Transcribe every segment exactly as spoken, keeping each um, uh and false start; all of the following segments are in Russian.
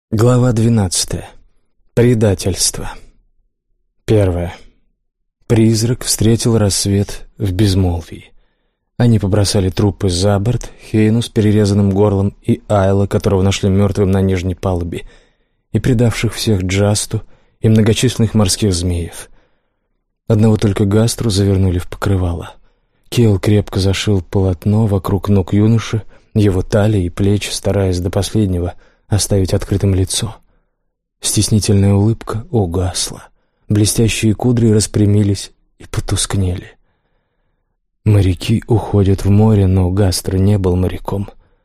Глава двенадцатая. Предательство. Первое. Призрак встретил рассвет в безмолвии. Они побросали трупы за борт, Хейну с перерезанным горлом и Айла, которого нашли мертвым на нижней палубе, и предавших всех Джасту и многочисленных морских змеев. Одного только Гастру завернули в покрывало. Кел крепко зашил полотно вокруг ног юноши, его талии и плечи, стараясь до последнего оставить открытым лицо. Стеснительная улыбка угасла. Блестящие кудри распрямились и потускнели. Моряки уходят в море, но Гастро не был моряком.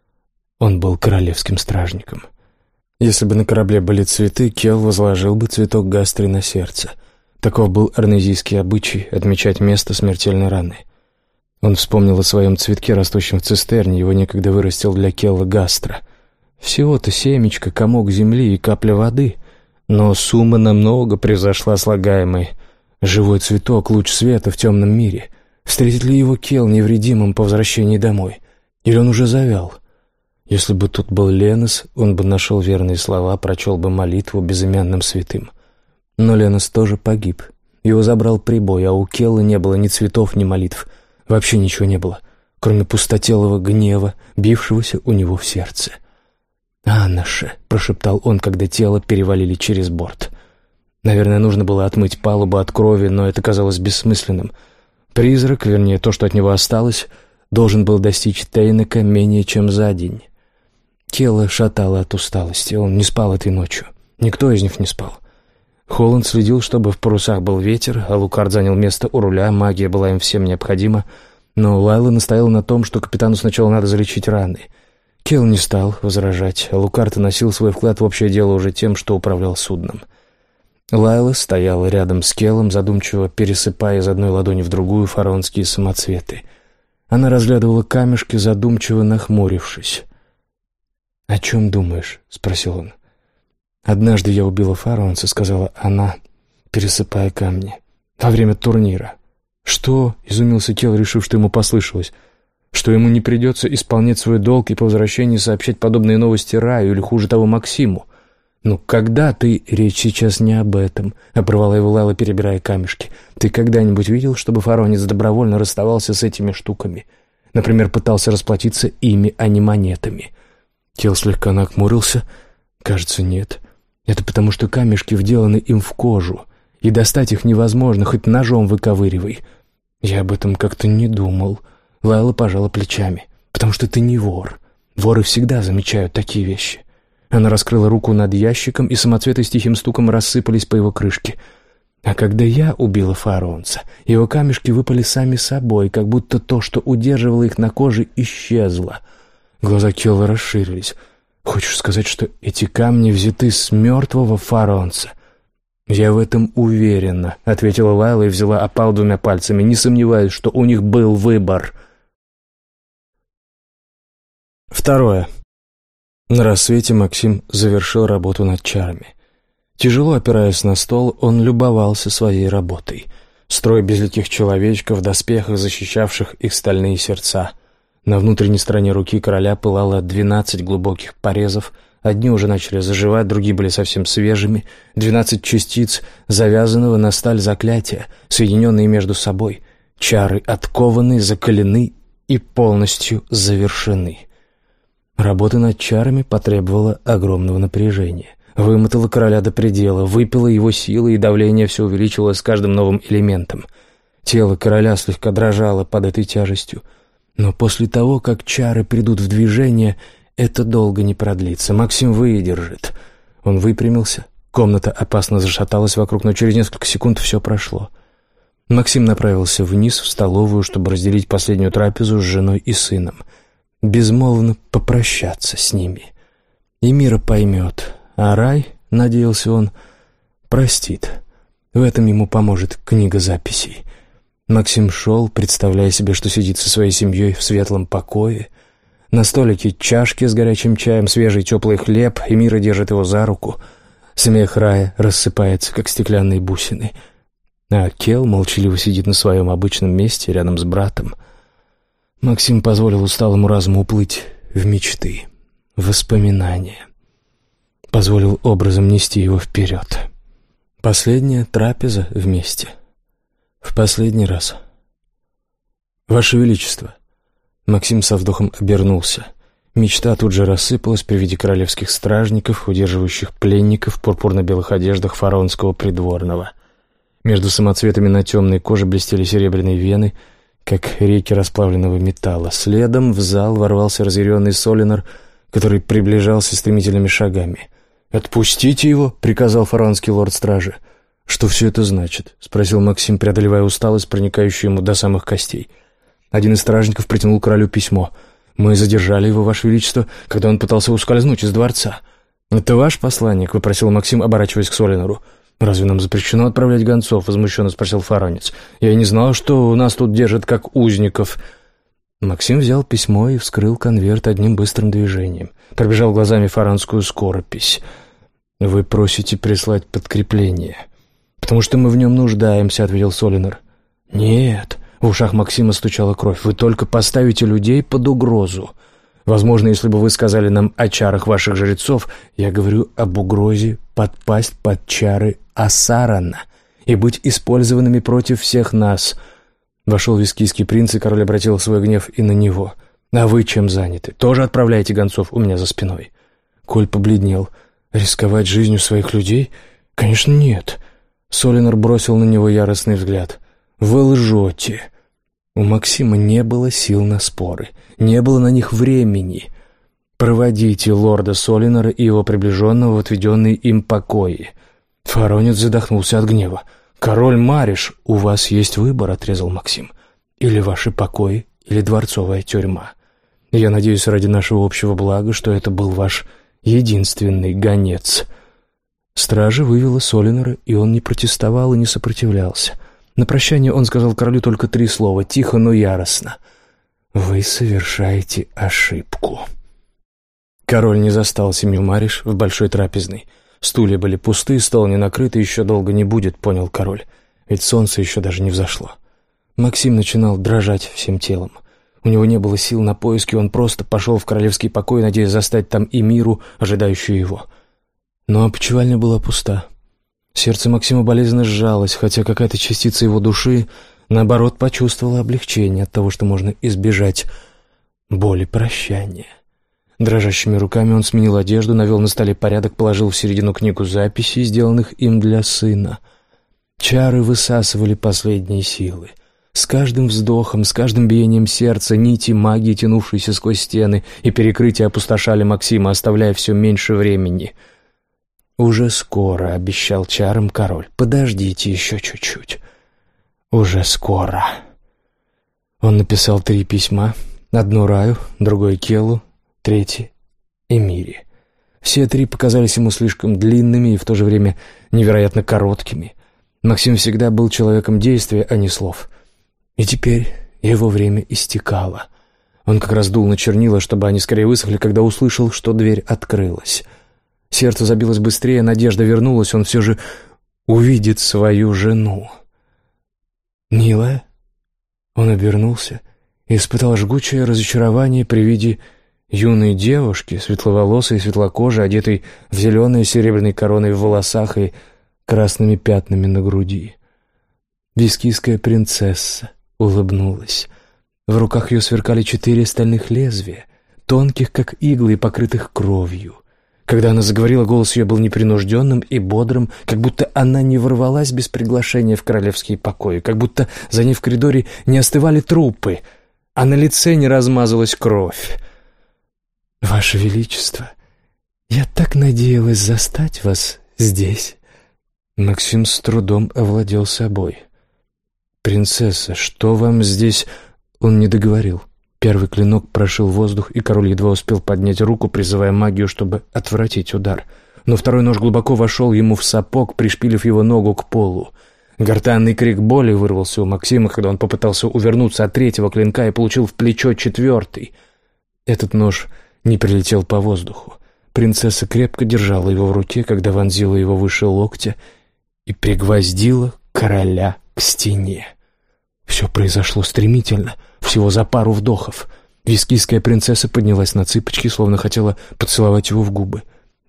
Он был королевским стражником. Если бы на корабле были цветы, Кел возложил бы цветок Гастре на сердце. Таков был арнезийский обычай — отмечать место смертельной раны. Он вспомнил о своем цветке, растущем в цистерне, его некогда вырастил для Келла Гастро. Всего-то семечко, комок земли и капля воды, но сумма намного превзошла слагаемой. Живой цветок, луч света в темном мире. Встретит ли его Кел невредимым по возвращении домой? Или он уже завял? Если бы тут был Ленос, он бы нашел верные слова, прочел бы молитву безымянным святым. Но Ленос тоже погиб. Его забрал прибой, а у Келла не было ни цветов, ни молитв. Вообще ничего не было, кроме пустотелого гнева, бившегося у него в сердце. «Аннаше», — прошептал он, когда тело перевалили через борт. Наверное, нужно было отмыть палубу от крови, но это казалось бессмысленным. Призрак, вернее, то, что от него осталось, должен был достичь Тейнека менее чем за день. Тело шатало от усталости, он не спал этой ночью. Никто из них не спал. Холланд следил, чтобы в парусах был ветер, а Лукард занял место у руля, магия была им всем необходима, но Лайла настояла на том, что капитану сначала надо залечить раны. Кел не стал возражать, а Лукард носил свой вклад в общее дело уже тем, что управлял судном. Лайла стояла рядом с Келом, задумчиво пересыпая из одной ладони в другую фараонские самоцветы. Она разглядывала камешки, задумчиво нахмурившись. «О чем думаешь?» — спросил он. «Однажды я убила фараонца», — сказала она, пересыпая камни. «Во время турнира». «Что?» — изумился Кел, решив, что ему послышалось. Что ему не придется исполнять свой долг и по возвращении сообщать подобные новости Раю или, хуже того, Максиму. «Ну, когда ты...» «Речь сейчас не об этом», — оборвала его Лайла, перебирая камешки. «Ты когда-нибудь видел, чтобы фараонец добровольно расставался с этими штуками? Например, пытался расплатиться ими, а не монетами?» Кел слегка нахмурился. «Кажется, нет. Это потому, что камешки вделаны им в кожу, и достать их невозможно, хоть ножом выковыривай». «Я об этом как-то не думал». Лайла пожала плечами. «Потому что ты не вор. Воры всегда замечают такие вещи». Она раскрыла руку над ящиком, и самоцветы с тихим стуком рассыпались по его крышке. «А когда я убила фараонца, его камешки выпали сами собой, как будто то, что удерживало их на коже, исчезло». Глаза Келла расширились. «Хочешь сказать, что эти камни взяты с мертвого фараонца?» «Я в этом уверена», — ответила Лайла и взяла опал двумя пальцами. «Не сомневаюсь, что у них был выбор». Второе. На рассвете Максим завершил работу над чарами. Тяжело опираясь на стол, он любовался своей работой. Строй безликих человечков в доспехах, защищавших их стальные сердца. На внутренней стороне руки короля пылало двенадцать глубоких порезов. Одни уже начали заживать, другие были совсем свежими. Двенадцать частиц завязанного на сталь заклятия, соединенные между собой. Чары откованы, закалены и полностью завершены. Работа над чарами потребовала огромного напряжения. Вымотала короля до предела, выпила его силы, и давление все увеличивалось с каждым новым элементом. Тело короля слегка дрожало под этой тяжестью. Но после того, как чары придут в движение, это долго не продлится. Максим выдержит. Он выпрямился. Комната опасно зашаталась вокруг, но через несколько секунд все прошло. Максим направился вниз, в столовую, чтобы разделить последнюю трапезу с женой и сыном. Безмолвно попрощаться с ними. И Мира поймет, а Рай, надеялся он, простит. В этом ему поможет книга записей. Максим шел, представляя себе, что сидит со своей семьей в светлом покое. На столике чашки с горячим чаем, свежий теплый хлеб, и Мира держит его за руку. Смех Рая рассыпается, как стеклянные бусины. А Кел молчаливо сидит на своем обычном месте рядом с братом. Максим позволил усталому разуму уплыть в мечты, в воспоминания. позволил образом нести его вперед. Последняя трапеза вместе. В последний раз. «Ваше Величество!» Максим со вздохом обернулся. Мечта тут же рассыпалась при виде королевских стражников, удерживающих пленников в пурпурно-белых одеждах фараонского придворного. Между самоцветами на темной коже блестели серебряные вены, как реки расплавленного металла. Следом в зал ворвался разъяренный Солинар, который приближался стремительными шагами. «Отпустите его!» — приказал фараонский лорд-стражи. «Что все это значит?» — спросил Максим, преодолевая усталость, проникающую ему до самых костей. Один из стражников протянул королю письмо. «Мы задержали его, Ваше Величество, когда он пытался ускользнуть из дворца». «Это ваш посланник?» — выпросил Максим, оборачиваясь к Солинару. «Разве нам запрещено отправлять гонцов?» — возмущенно спросил фараонец. «Я и не знал, что у нас тут держат как узников». Максим взял письмо и вскрыл конверт одним быстрым движением. Пробежал глазами фараонскую скоропись. «Вы просите прислать подкрепление». «Потому что мы в нем нуждаемся», — ответил Солинар. «Нет». В ушах Максима стучала кровь. «Вы только поставите людей под угрозу. Возможно, если бы вы сказали нам о чарах ваших жрецов, я говорю об угрозе подпасть под чары Асарана и быть использованными против всех нас». Вошел вискийский принц, и король обратил свой гнев и на него. «А вы чем заняты? Тоже отправляете гонцов у меня за спиной?» Коль побледнел. «Рисковать жизнью своих людей? Конечно, нет». Солинар бросил на него яростный взгляд. «Вы лжете». У Максима не было сил на споры, не было на них времени. «Проводите лорда Солинара и его приближенного в отведенные им покои». Фараонец задохнулся от гнева. «Король Мариш, у вас есть выбор», — отрезал Максим. «Или ваши покои, или дворцовая тюрьма. Я надеюсь, ради нашего общего блага, что это был ваш единственный гонец». Стража вывела Солинара, и он не протестовал и не сопротивлялся. На прощание он сказал королю только три слова, тихо, но яростно. «Вы совершаете ошибку». Король не застал семью Мариш в большой трапезной. Стулья были пусты, стол не накрыт, и еще долго не будет, понял король, ведь солнце еще даже не взошло. Максим начинал дрожать всем телом. У него не было сил на поиски, он просто пошел в королевский покой, надеясь застать там и Миру, ожидающую его. Но опочивальня была пуста. Сердце Максима болезненно сжалось, хотя какая-то частица его души, наоборот, почувствовала облегчение от того, что можно избежать боли прощания. Дрожащими руками он сменил одежду, навел на столе порядок, положил в середину книгу записей, сделанных им для сына. Чары высасывали последние силы. С каждым вздохом, с каждым биением сердца нити магии, тянувшиеся сквозь стены и перекрытия, опустошали Максима, оставляя все меньше времени. «Уже скоро», — обещал чарам король. «Подождите еще чуть-чуть». «Уже скоро». Он написал три письма. Одно Раю, другое Келу, третье Эмире. Все три показались ему слишком длинными и в то же время невероятно короткими. Максим всегда был человеком действия, а не слов. И теперь его время истекало. Он как раз дул на чернила, чтобы они скорее высохли, когда услышал, что дверь открылась. Сердце забилось быстрее, надежда вернулась, он все же увидит свою жену. «Милая?» Он обернулся и испытал жгучее разочарование при виде юной девушки, светловолосой и светлокожей, одетой в зеленой серебряной короной в волосах и красными пятнами на груди. Вискийская принцесса улыбнулась. В руках ее сверкали четыре стальных лезвия, тонких, как иглы, и покрытых кровью. Когда она заговорила, голос ее был непринужденным и бодрым, как будто она не ворвалась без приглашения в королевские покои, как будто за ней в коридоре не остывали трупы, а на лице не размазалась кровь. «Ваше Величество, я так надеялась застать вас здесь». Максим с трудом овладел собой. «Принцесса, что вам здесь...» Он не договорил. Первый клинок прошил воздух, и король едва успел поднять руку, призывая магию, чтобы отвратить удар. Но второй нож глубоко вошел ему в сапог, пришпилив его ногу к полу. Гортанный крик боли вырвался у Максима, когда он попытался увернуться от третьего клинка и получил в плечо четвертый. Этот нож не прилетел по воздуху. Принцесса крепко держала его в руке, когда вонзила его выше локтя и пригвоздила короля к стене. Все произошло стремительно, всего за пару вдохов. Вискийская принцесса поднялась на цыпочки, словно хотела поцеловать его в губы.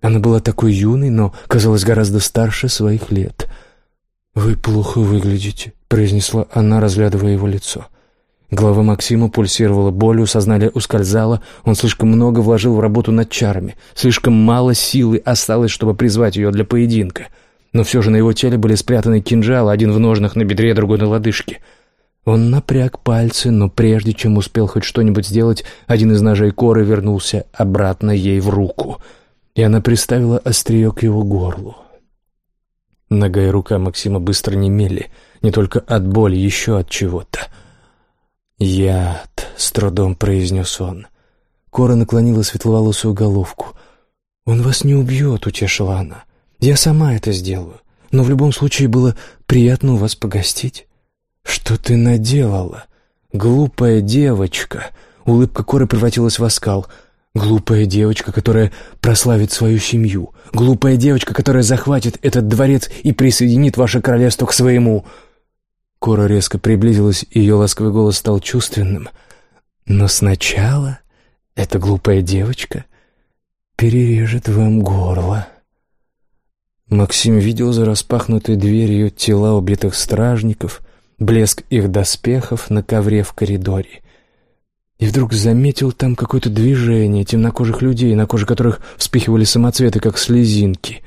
Она была такой юной, но казалась гораздо старше своих лет. «Вы плохо выглядите», — произнесла она, разглядывая его лицо. Голова Максима пульсировала болью, сознание ускользало, он слишком много вложил в работу над чарами, слишком мало силы осталось, чтобы призвать ее для поединка. Но все же на его теле были спрятаны кинжалы, один в ножнах на бедре, другой на лодыжке. Он напряг пальцы, но прежде чем успел хоть что-нибудь сделать, один из ножей Коры вернулся обратно ей в руку, и она приставила острие к его горлу. Нога и рука Максима быстро немели, не только от боли, еще от чего-то. «Яд», — с трудом произнес он. Кора наклонила светловолосую головку. «Он вас не убьет», — утешила она. «Я сама это сделаю. Но в любом случае было приятно у вас погостить». «Что ты наделала? Глупая девочка!» Улыбка Коры превратилась в оскал. «Глупая девочка, которая прославит свою семью. Глупая девочка, которая захватит этот дворец и присоединит ваше королевство к своему». Кора резко приблизилась, и ее ласковый голос стал чувственным. «Но сначала эта глупая девочка перережет вам горло». Максим видел за распахнутой дверью тела убитых стражников, блеск их доспехов на ковре в коридоре. И вдруг заметил там какое-то движение темнокожих людей, на коже которых вспыхивали самоцветы, как слезинки.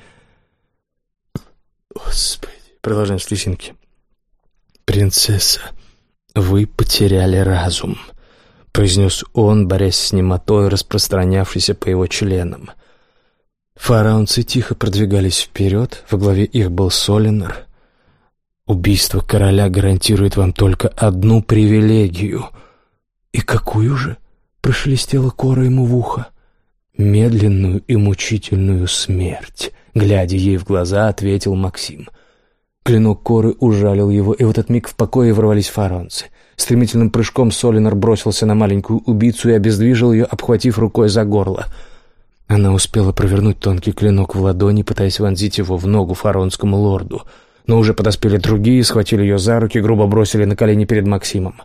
«Господи!» — продолжаем слезинки. «Принцесса, вы потеряли разум», — произнес он, борясь с немотой, распространявшейся по его членам. Фараонцы тихо продвигались вперед, во главе их был Солинар. «Убийство короля гарантирует вам только одну привилегию». «И какую же?» — прошелестела Кора ему в ухо. «Медленную и мучительную смерть», — глядя ей в глаза, ответил Максим. Клинок Коры ужалил его, и в этот миг в покое ворвались фараонцы. Стремительным прыжком Солинар бросился на маленькую убийцу и обездвижил ее, обхватив рукой за горло. Она успела провернуть тонкий клинок в ладони, пытаясь вонзить его в ногу фараонскому лорду, но уже подоспели другие, схватили ее за руки, грубо бросили на колени перед Максимом.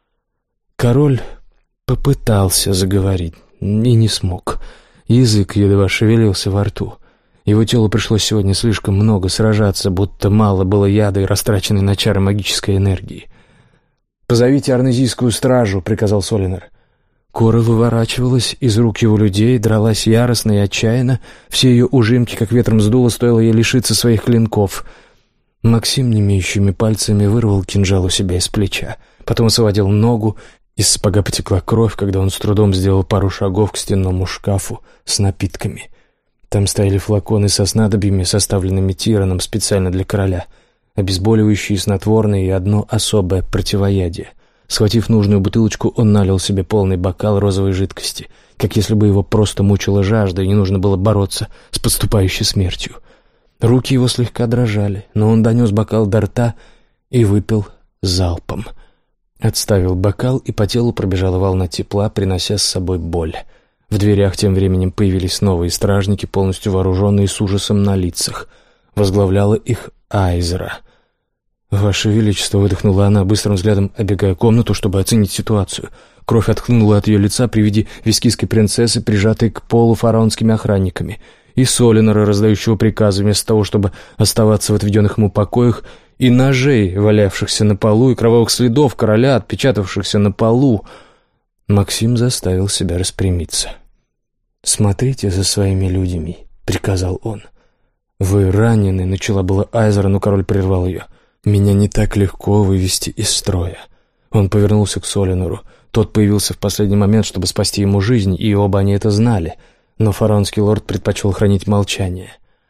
Король попытался заговорить и не смог. Язык едва шевелился во рту. Его телу пришлось сегодня слишком много сражаться, будто мало было яда и растраченной на чары магической энергии. «Позовите арнезийскую стражу», — приказал Солинар. Кора выворачивалась из рук его людей, дралась яростно и отчаянно. Все ее ужимки как ветром сдуло, стоило ей лишиться своих клинков. Максим немеющими пальцами вырвал кинжал у себя из плеча. Потом освободил ногу. Из сапога потекла кровь, когда он с трудом сделал пару шагов к стенному шкафу с напитками. Там стояли флаконы со снадобьями, составленными Тираном специально для короля, обезболивающие, снотворные и одно особое противоядие. Схватив нужную бутылочку, он налил себе полный бокал розовой жидкости, как если бы его просто мучила жажда и не нужно было бороться с подступающей смертью. Руки его слегка дрожали, но он донес бокал до рта и выпил залпом. Отставил бокал, и по телу пробежала волна тепла, принося с собой боль. В дверях тем временем появились новые стражники, полностью вооруженные, с ужасом на лицах. Возглавляла их Айзера. «Ваше Величество», — выдохнула она, быстрым взглядом обегая комнату, чтобы оценить ситуацию. Кровь отхлынула от ее лица при виде вискийской принцессы, прижатой к полу фараонскими охранниками, и Солинара, раздающего приказы вместо того, чтобы оставаться в отведенных ему покоях, и ножей, валявшихся на полу, и кровавых следов короля, отпечатавшихся на полу. Максим заставил себя распрямиться. «Смотрите за своими людьми», — приказал он. «Вы ранены», — начала была Айзера, но король прервал ее. «Меня не так легко вывести из строя». Он повернулся к Солинару. Тот появился в последний момент, чтобы спасти ему жизнь, и оба они это знали, но фараонский лорд предпочел хранить молчание.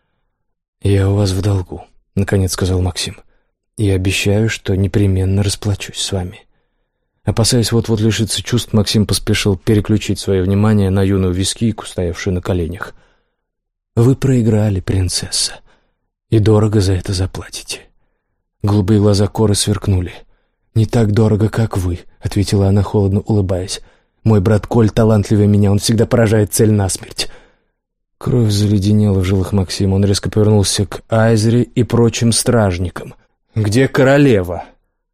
«Я у вас в долгу», — наконец сказал Максим. «И обещаю, что непременно расплачусь с вами». Опасаясь вот-вот лишиться чувств, Максим поспешил переключить свое внимание на юную вискийку, стоявшую на коленях. «Вы проиграли, принцесса, и дорого за это заплатите». Голубые глаза Коры сверкнули. «Не так дорого, как вы», — ответила она, холодно улыбаясь. «Мой брат Коль талантливее меня, он всегда поражает цель насмерть». Кровь заледенела в жилах Максима. Он резко повернулся к Айзере и прочим стражникам. «Где королева?»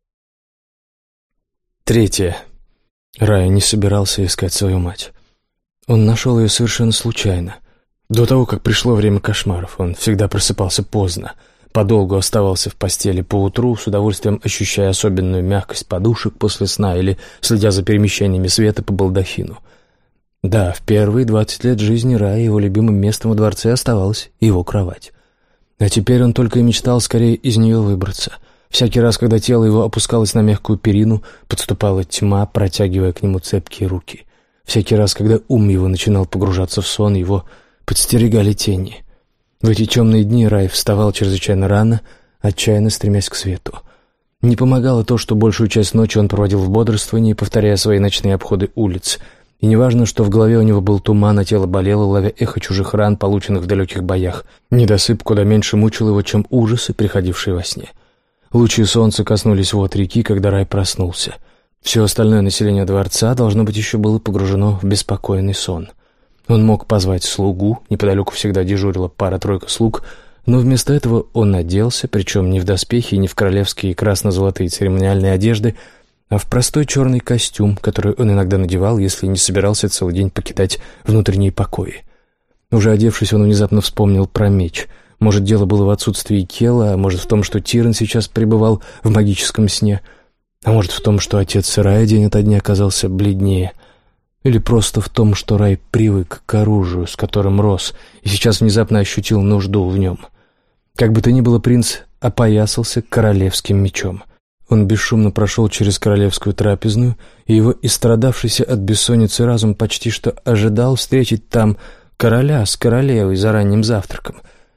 Третье. Рая не собирался искать свою мать. Он нашел ее совершенно случайно. До того, как пришло время кошмаров, он всегда просыпался поздно, подолгу оставался в постели поутру, с удовольствием ощущая особенную мягкость подушек после сна или следя за перемещениями света по балдахину. Да, в первые двадцать лет жизни Рая его любимым местом во дворце оставалась его кровать. А теперь он только и мечтал скорее из нее выбраться. Всякий раз, когда тело его опускалось на мягкую перину, подступала тьма, протягивая к нему цепкие руки. Всякий раз, когда ум его начинал погружаться в сон, его подстерегали тени. В эти темные дни Рай вставал чрезвычайно рано, отчаянно стремясь к свету. Не помогало то, что большую часть ночи он проводил в бодрствовании, повторяя свои ночные обходы улиц. И неважно, что в голове у него был туман, а тело болело, ловя эхо чужих ран, полученных в далеких боях. Недосып куда меньше мучил его, чем ужасы, приходившие во сне. Лучи солнца коснулись вод реки, когда Рай проснулся. Все остальное население дворца, должно быть, еще было погружено в беспокойный сон. Он мог позвать слугу, неподалеку всегда дежурила пара-тройка слуг, но вместо этого он оделся, причем не в доспехи и не в королевские красно-золотые церемониальные одежды, а в простой черный костюм, который он иногда надевал, если не собирался целый день покидать внутренние покои. Уже одевшись, он внезапно вспомнил про меч. Может, дело было в отсутствии Кела, а может, в том, что Тиран сейчас пребывал в магическом сне, а может, в том, что отец Рая день ото дня оказался бледнее, или просто в том, что Рай привык к оружию, с которым рос, и сейчас внезапно ощутил нужду в нем. Как бы то ни было, принц опоясался королевским мечом. Он бесшумно прошел через королевскую трапезную, и его истрадавшийся от бессонницы разум почти что ожидал встретить там короля с королевой за ранним завтраком.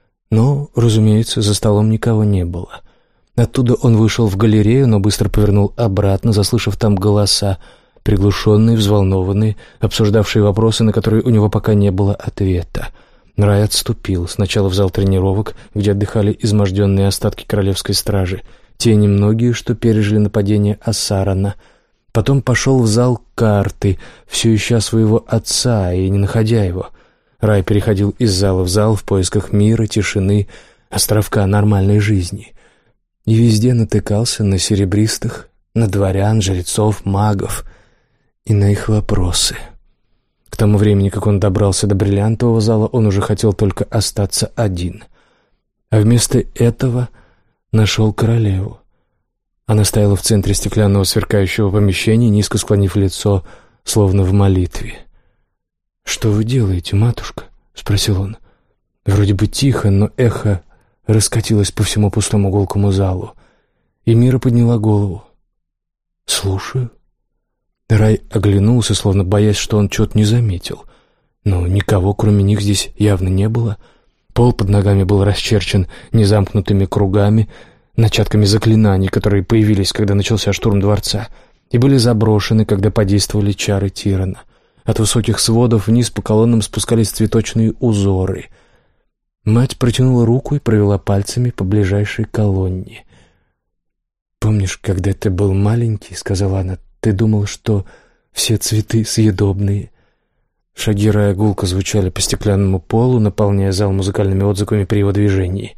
Но, разумеется, за столом никого не было. Оттуда он вышел в галерею, но быстро повернул обратно, заслышав там голоса, приглушенные, взволнованные, обсуждавшие вопросы, на которые у него пока не было ответа. Рай отступил сначала в зал тренировок, где отдыхали изможденные остатки королевской стражи, те немногие, что пережили нападение Ассарана. Потом пошел в зал карты, все ища своего отца и не находя его. Рай переходил из зала в зал в поисках мира, тишины, островка нормальной жизни. И везде натыкался на серебристых, на дворян, жрецов, магов и на их вопросы. К тому времени, как он добрался до бриллиантового зала, он уже хотел только остаться один. А вместо этого нашел королеву. Она стояла в центре стеклянного сверкающего помещения, низко склонив лицо, словно в молитве. «Что вы делаете, матушка?» — спросил он. Вроде бы тихо, но эхо раскатилось по всему пустому гулкому залу. И Мира подняла голову. «Слушаю». Рай оглянулся, словно боясь, что он что-то не заметил. Но никого, кроме них, здесь явно не было. Пол под ногами был расчерчен незамкнутыми кругами, начатками заклинаний, которые появились, когда начался штурм дворца, и были заброшены, когда подействовали чары Тирана. От высоких сводов вниз по колоннам спускались цветочные узоры. Мать протянула руку и провела пальцами по ближайшей колонне. «Помнишь, когда ты был маленький, — сказала она, — ты думал, что все цветы съедобные?» Шаги Рая гулко звучали по стеклянному полу, наполняя зал музыкальными отзвуками при его движении.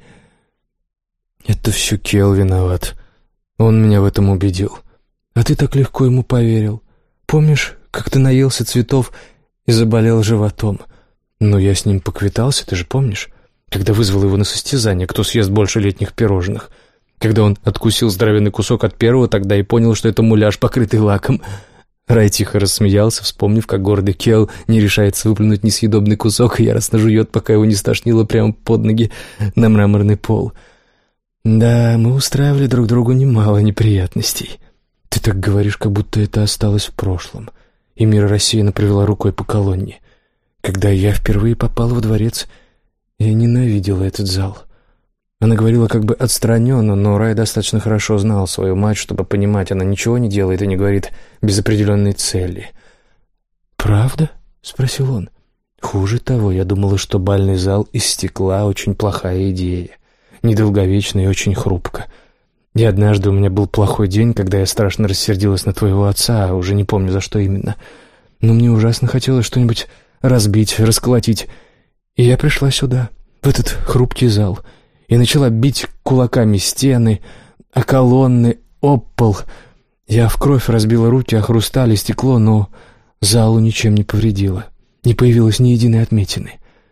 «Это все Кел виноват. Он меня в этом убедил. А ты так легко ему поверил. Помнишь, как ты наелся цветов и заболел животом? Но я с ним поквитался, ты же помнишь? Когда вызвал его на состязание, кто съест больше летних пирожных. Когда он откусил здоровенный кусок от первого, тогда и понял, что это муляж, покрытый лаком». Рай тихо рассмеялся, вспомнив, как гордый Кел не решается выплюнуть несъедобный кусок и яростно жует, пока его не стошнило прямо под ноги на мраморный пол. «Да, мы устраивали друг другу немало неприятностей. Ты так говоришь, как будто это осталось в прошлом». И Мира рассеянно провела рукой по колонне. «Когда я впервые попала во дворец, я ненавидела этот зал». Она говорила как бы отстраненно, но Рай достаточно хорошо знал свою мать, чтобы понимать, она ничего не делает и не говорит без определенной цели. «Правда?» — спросил он. «Хуже того, я думала, что бальный зал из стекла — очень плохая идея, недолговечная и очень хрупко. И однажды у меня был плохой день, когда я страшно рассердилась на твоего отца, а уже не помню, за что именно. Но мне ужасно хотелось что-нибудь разбить, расколотить, и я пришла сюда, в этот хрупкий зал, и начала бить кулаками стены, о колонны, об пол. Я в кровь разбила руки о хрусталь и стекло, но залу ничем не повредила. Не появилось ни единой отметины.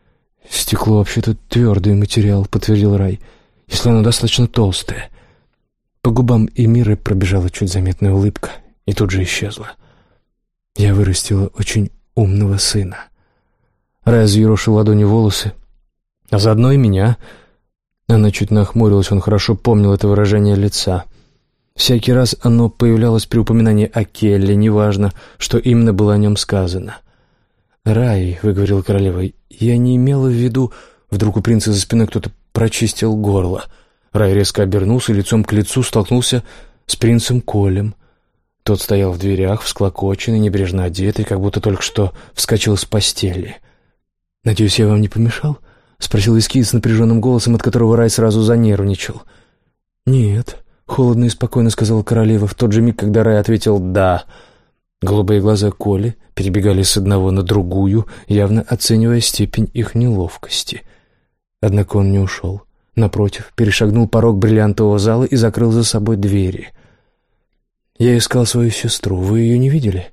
«Стекло вообще-то твердый материал», — подтвердил Рай, — «если оно достаточно толстое». По губам Эмиры пробежала чуть заметная улыбка и тут же исчезла. «Я вырастила очень умного сына». Рай взъерошил ладонью волосы. «А заодно и меня». Она чуть нахмурилась, он хорошо помнил это выражение лица. Всякий раз оно появлялось при упоминании о Келле, неважно, что именно было о нем сказано. «Рай», — выговорила королева, — «я не имела в виду...» Вдруг у принца за спиной кто-то прочистил горло. Рай резко обернулся и лицом к лицу столкнулся с принцем Колем. Тот стоял в дверях, всклокоченный, небрежно одетый, как будто только что вскочил с постели. «Надеюсь, я вам не помешал?» — спросил Вискиец с напряженным голосом, от которого Рай сразу занервничал. «Нет», — холодно и спокойно сказала королева, в тот же миг, когда Рай ответил «да». Голубые глаза Коли перебегали с одного на другую, явно оценивая степень их неловкости. Однако он не ушел. Напротив, перешагнул порог бриллиантового зала и закрыл за собой двери. «Я искал свою сестру. Вы ее не видели?»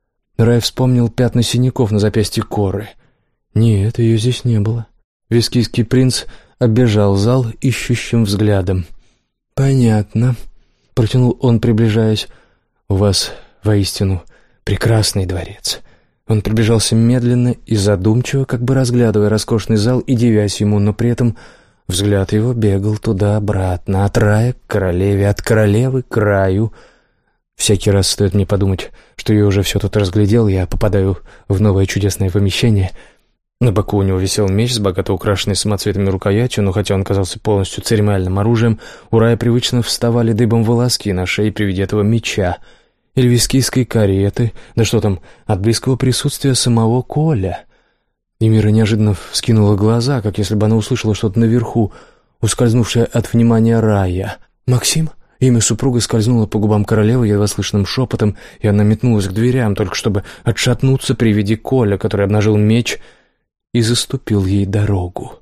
Рай вспомнил пятна синяков на запястье Коры. «Нет, ее здесь не было». Вискийский принц оббежал зал ищущим взглядом. «Понятно», — протянул он, приближаясь. «У вас воистину прекрасный дворец». Он приближался медленно и задумчиво, как бы разглядывая роскошный зал и дивясь ему, но при этом взгляд его бегал туда-обратно, от рая к королеве, от королевы к раю. Всякий раз стоит мне подумать, что я уже все тут разглядел, я попадаю в новое чудесное помещение. На боку у него висел меч с богато украшенной самоцветами рукоятью, но хотя он казался полностью церемониальным оружием, у Рая привычно вставали дыбом волоски на шее при виде этого меча, эльвискийской кареты, да что там, от близкого присутствия самого Коля. Эмира неожиданно вскинула глаза, как если бы она услышала что-то наверху, ускользнувшее от внимания Рая. «Максим?» Имя супруга скользнуло по губам королевы едва слышным шепотом, и она метнулась к дверям, только чтобы отшатнуться при виде Коля, который обнажил меч и заступил ей дорогу.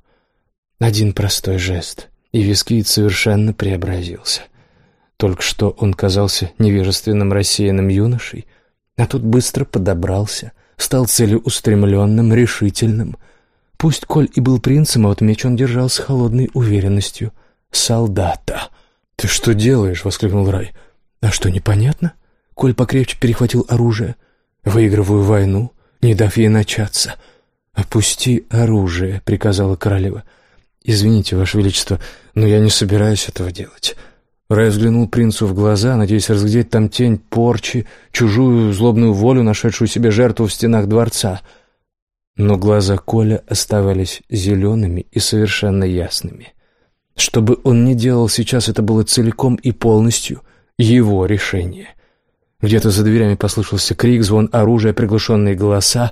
Один простой жест, и Вискиец совершенно преобразился. Только что он казался невежественным рассеянным юношей, а тут быстро подобрался, стал целеустремленным, решительным. Пусть Коль и был принцем, а вот меч он держал с холодной уверенностью солдата. «Ты что делаешь?» — воскликнул Рай. «А что, непонятно?» Коль покрепче перехватил оружие. «Выигрываю войну, не дав ей начаться». «Опусти оружие», — приказала королева. «Извините, Ваше Величество, но я не собираюсь этого делать». Рай взглянул принцу в глаза, надеясь разглядеть там тень порчи, чужую злобную волю, нашедшую себе жертву в стенах дворца. Но глаза Коля оставались зелеными и совершенно ясными. Что бы он ни делал сейчас, это было целиком и полностью его решение. Где-то за дверями послышался крик, звон оружия, приглушенные голоса.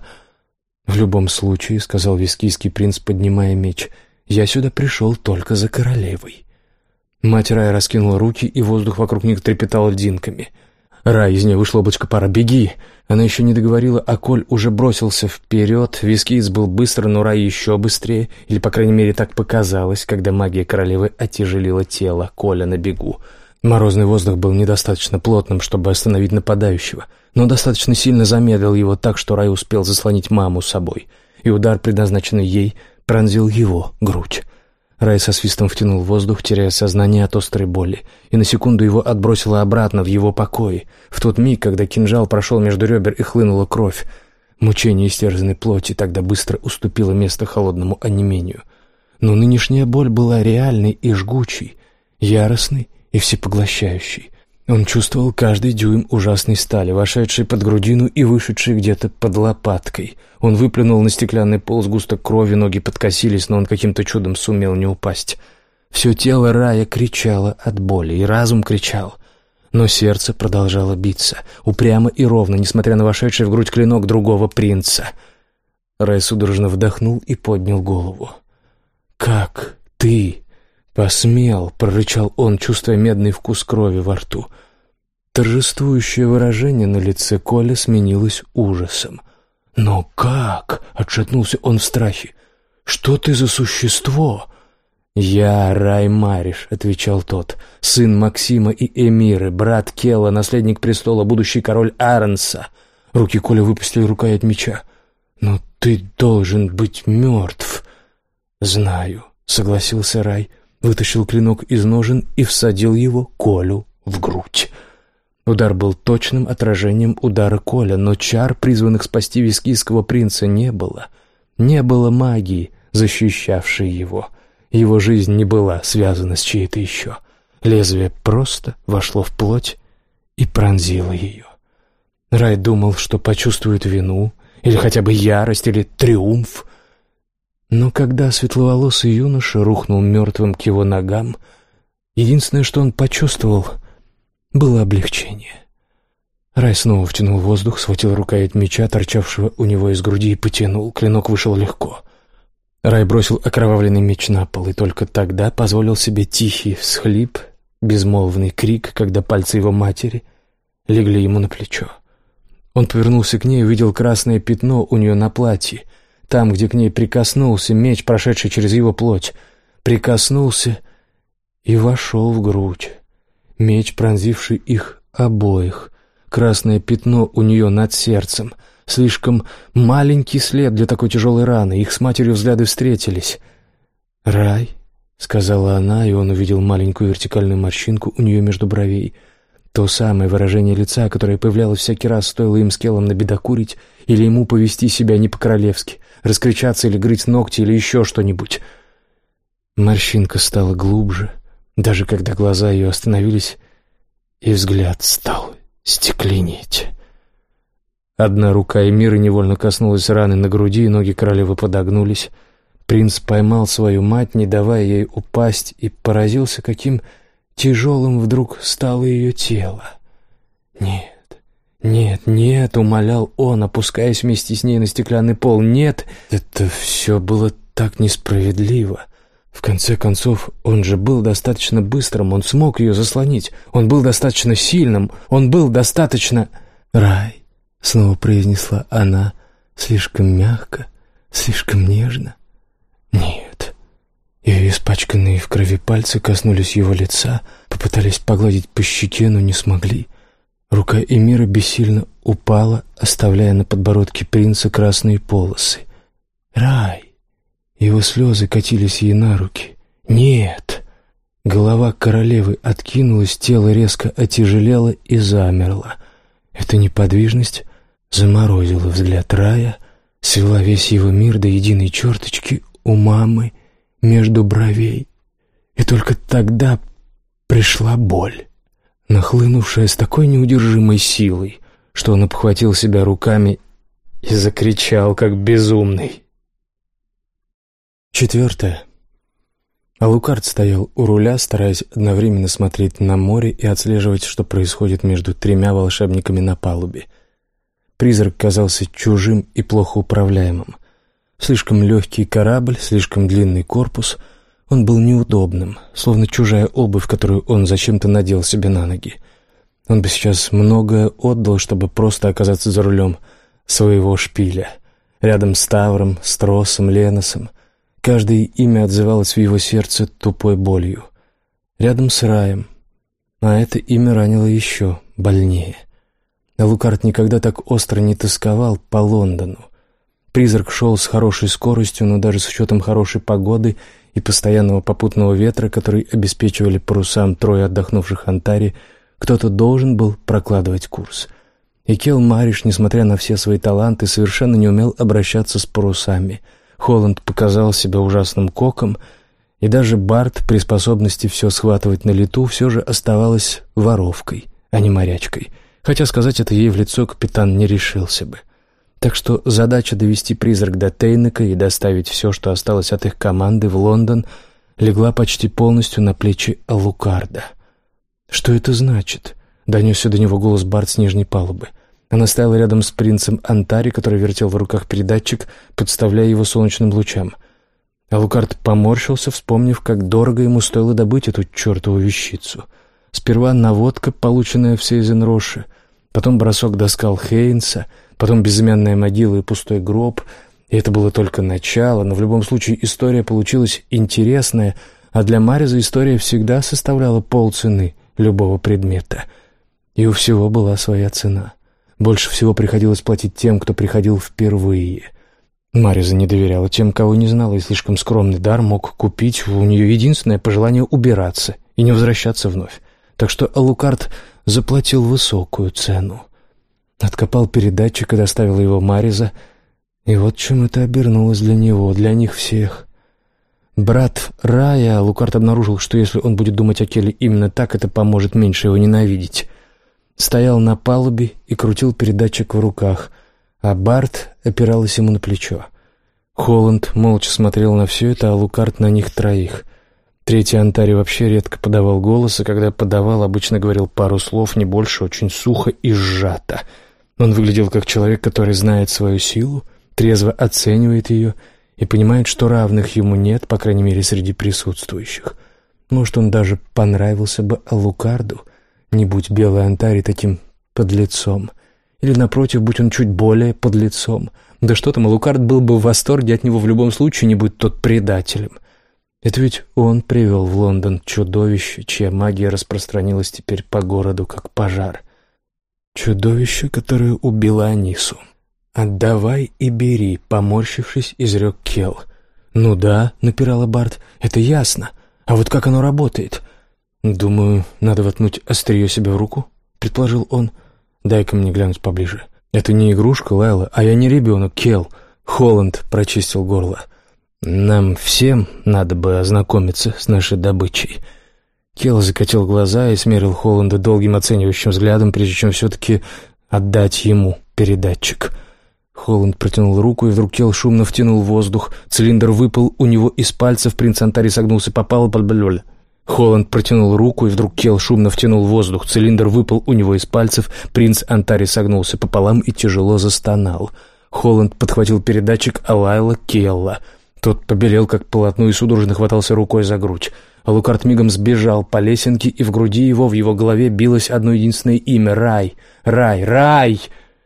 «В любом случае», — сказал вискийский принц, поднимая меч, — «я сюда пришел только за королевой». Мать Рая раскинула руки, и воздух вокруг них трепетал льдинками. «Рай, из нее вышло облачко пара, беги!» Она еще не договорила, а Коль уже бросился вперед. Вискиец был быстро, но Рай еще быстрее, или, по крайней мере, так показалось, когда магия королевы оттяжелила тело Коля на бегу. Морозный воздух был недостаточно плотным, чтобы остановить нападающего, но достаточно сильно замедлил его так, что Рай успел заслонить маму собой, и удар, предназначенный ей, пронзил его грудь. Рай со свистом втянул воздух, теряя сознание от острой боли, и на секунду его отбросило обратно в его покой, в тот миг, когда кинжал прошел между ребер и хлынула кровь. Мучение истерзанной плоти тогда быстро уступило место холодному онемению. Но нынешняя боль была реальной и жгучей, яростной и всепоглощающей. Он чувствовал каждый дюйм ужасной стали, вошедшей под грудину и вышедшей где-то под лопаткой. Он выплюнул на стеклянный пол сгусток крови, ноги подкосились, но он каким-то чудом сумел не упасть. Все тело Рая кричало от боли, и разум кричал. Но сердце продолжало биться, упрямо и ровно, несмотря на вошедший в грудь клинок другого принца. Рай судорожно вдохнул и поднял голову. «Как ты посмел?» — прорычал он, чувствуя медный вкус крови во рту. Торжествующее выражение на лице Коля сменилось ужасом. «Но как?» — отшатнулся он в страхе. «Что ты за существо?» «Я Рай Мариш», — отвечал тот, — «сын Максима и Эмиры, брат Кела, наследник престола, будущий король Аренса». Руки Коля выпустили рукоять меча. «Но ты должен быть мертв». «Знаю», — согласился Рай, вытащил клинок из ножен и всадил его Колю в грудь. Удар был точным отражением удара Коля, но чар, призванных спасти вискийского принца, не было. Не было магии, защищавшей его. Его жизнь не была связана с чьей-то еще. Лезвие просто вошло в плоть и пронзило ее. Рай думал, что почувствует вину, или хотя бы ярость, или триумф. Но когда светловолосый юноша рухнул мертвым к его ногам, единственное, что он почувствовал, было облегчение. Рай снова втянул воздух, схватил рукоять меча, торчавшего у него из груди, и потянул. Клинок вышел легко. Рай бросил окровавленный меч на пол и только тогда позволил себе тихий всхлип, безмолвный крик, когда пальцы его матери легли ему на плечо. Он повернулся к ней и увидел красное пятно у нее на платье, там, где к ней прикоснулся меч, прошедший через его плоть. Прикоснулся и вошел в грудь. Меч, пронзивший их обоих. Красное пятно у нее над сердцем. Слишком маленький след для такой тяжелой раны. Их с матерью взгляды встретились. «Рай», — сказала она, и он увидел маленькую вертикальную морщинку у нее между бровей. То самое выражение лица, которое появлялось всякий раз, стоило им с Келом набедокурить или ему повести себя не по-королевски, раскричаться или грызть ногти или еще что-нибудь. Морщинка стала глубже, даже когда глаза ее остановились, и взгляд стал стекленеть. Одна рука Эмиры невольно коснулась раны на груди, и ноги королевы подогнулись. Принц поймал свою мать, не давая ей упасть, и поразился, каким тяжелым вдруг стало ее тело. «Нет, нет, нет», — умолял он, опускаясь вместе с ней на стеклянный пол. «Нет, это все было так несправедливо. В конце концов, он же был достаточно быстрым, он смог ее заслонить. Он был достаточно сильным, он был достаточно...» «Рай», — снова произнесла она, слишком мягко, слишком нежно. «Нет». Ее испачканные в крови пальцы коснулись его лица, попытались погладить по щеке, но не смогли. Рука Эмира бессильно упала, оставляя на подбородке принца красные полосы. «Рай!» Его слезы катились ей на руки. «Нет!» Голова королевы откинулась, тело резко отяжелело и замерло. Эта неподвижность заморозила взгляд Рая, свела весь его мир до единой черточки у мамы между бровей. И только тогда пришла боль, нахлынувшая с такой неудержимой силой, что он обхватил себя руками и закричал, как безумный. Четвертое. Алукард стоял у руля, стараясь одновременно смотреть на море и отслеживать, что происходит между тремя волшебниками на палубе. Призрак казался чужим и плохо управляемым. Слишком легкий корабль, слишком длинный корпус. Он был неудобным, словно чужая обувь, которую он зачем-то надел себе на ноги. Он бы сейчас многое отдал, чтобы просто оказаться за рулем своего шпиля, рядом с Тавром, с Тросом, Леносом. Каждое имя отзывалось в его сердце тупой болью. Рядом с Раем. А это имя ранило еще больнее. Алукард никогда так остро не тосковал по Лондону. Призрак шел с хорошей скоростью, но даже с учетом хорошей погоды и постоянного попутного ветра, который обеспечивали парусам трое отдохнувших Антари, кто-то должен был прокладывать курс. И Кел Мариш, несмотря на все свои таланты, совершенно не умел обращаться с парусами. Холланд показал себя ужасным коком, и даже Барт, при способности все схватывать на лету, все же оставалась воровкой, а не морячкой, хотя сказать это ей в лицо капитан не решился бы. Так что задача довести призрак до Тейнека и доставить все, что осталось от их команды, в Лондон, легла почти полностью на плечи Алукарда. «Что это значит?» — донесся до него голос Барт с нижней палубы. Она стояла рядом с принцем Антари, который вертел в руках передатчик, подставляя его солнечным лучам. Алукард поморщился, вспомнив, как дорого ему стоило добыть эту чертову вещицу. Сперва наводка, полученная в Сейзенроше, потом бросок до скал Хейнса, потом безымянная могила и пустой гроб. И это было только начало, но в любом случае история получилась интересная, а для Мариза история всегда составляла полцены любого предмета. И у всего была своя цена. Больше всего приходилось платить тем, кто приходил впервые. Мариза не доверяла тем, кого не знала, и слишком скромный дар мог купить у нее единственное пожелание убираться и не возвращаться вновь. Так что Алукард заплатил высокую цену. Откопал передатчик и доставил его Мариза, и вот чем это обернулось для него, для них всех. Брат Рая, Алукард обнаружил, что если он будет думать о Келле именно так, это поможет меньше его ненавидеть. Стоял на палубе и крутил передатчик в руках, а Барт опиралась ему на плечо. Холланд молча смотрел на все это, а Алукард на них троих. Третий Антари вообще редко подавал голос, и когда подавал, обычно говорил пару слов, не больше, очень сухо и сжато. Он выглядел как человек, который знает свою силу, трезво оценивает ее и понимает, что равных ему нет, по крайней мере, среди присутствующих. Может, он даже понравился бы Алукарду, не будь белый Антари таким подлецом. Или, напротив, будь он чуть более подлецом. Да что там, Алукард был бы в восторге от него в любом случае, не будь тот предателем. Это ведь он привел в Лондон чудовище, чья магия распространилась теперь по городу, как пожар. Чудовище, которое убило Анису. «Отдавай и бери», — поморщившись, изрек Келл. «Ну да», — напирала Барт, — «это ясно. А вот как оно работает?» «Думаю, надо воткнуть острие себе в руку», — предположил он. «Дай-ка мне глянуть поближе». «Это не игрушка, Лайла, а я не ребенок, Келл». Холланд прочистил горло. «Нам всем надо бы ознакомиться с нашей добычей». Келл закатил глаза и смерил Холланда долгим оценивающим взглядом, прежде чем все-таки отдать ему передатчик. Холланд протянул руку, и вдруг Келл шумно втянул воздух. Цилиндр выпал у него из пальцев, принц Антари согнулся, попал под блёль. Холланд протянул руку, и вдруг Келл шумно втянул воздух. Цилиндр выпал у него из пальцев, принц Антари согнулся пополам и тяжело застонал. Холланд подхватил передатчик, а Лайла — Келла. Тот побелел, как полотно, и судорожно хватался рукой за грудь. Алукард мигом сбежал по лесенке, и в груди его, в его голове билось одно единственное имя — Рай, Рай, Рай!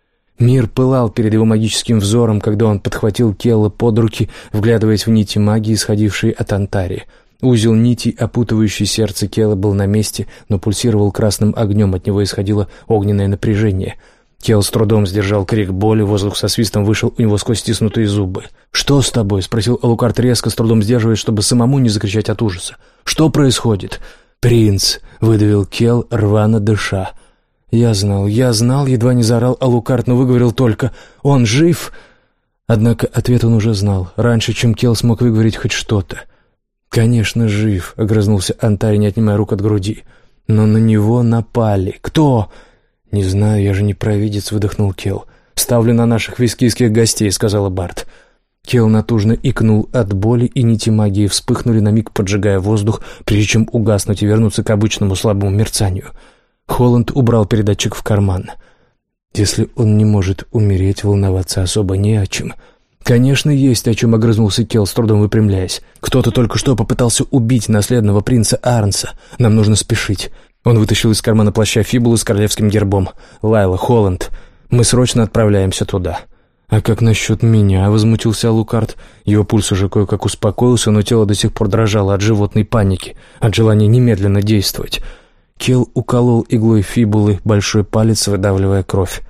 Мир пылал перед его магическим взором, когда он подхватил Келла под руки, вглядываясь в нити магии, исходившие от Антари. Узел нитей, опутывающий сердце Келла, был на месте, но пульсировал красным огнем, от него исходило огненное напряжение. Келл с трудом сдержал крик боли, воздух со свистом вышел у него сквозь стиснутые зубы. «Что с тобой?» — спросил Алукард резко, с трудом сдерживаясь, чтобы самому не закричать от ужаса. «Что происходит?» «Принц!» — выдавил Келл, рвано дыша. «Я знал, я знал», — едва не заорал Алукард, но выговорил только «Он жив?» Однако ответ он уже знал, раньше, чем Келл смог выговорить хоть что-то. «Конечно, жив», — огрызнулся Антари, не отнимая рук от груди. «Но на него напали. Кто?» «Не знаю, я же не провидец», — выдохнул Келл. «Ставлю на наших вискийских гостей», — сказала Барт. Келл натужно икнул от боли, и нити магии вспыхнули, на миг поджигая воздух, прежде чем угаснуть и вернуться к обычному слабому мерцанию. Холланд убрал передатчик в карман. Если он не может умереть, волноваться особо не о чем. «Конечно, есть о чем», — огрызнулся Келл, с трудом выпрямляясь. «Кто-то только что попытался убить наследного принца Арнса. Нам нужно спешить». Он вытащил из кармана плаща фибулу с королевским гербом. «Лайла, Холланд, мы срочно отправляемся туда». «А как насчет меня?» — возмутился Алукард. Его пульс уже кое-как успокоился, но тело до сих пор дрожало от животной паники, от желания немедленно действовать. Келл уколол иглой фибулы большой палец, выдавливая кровь.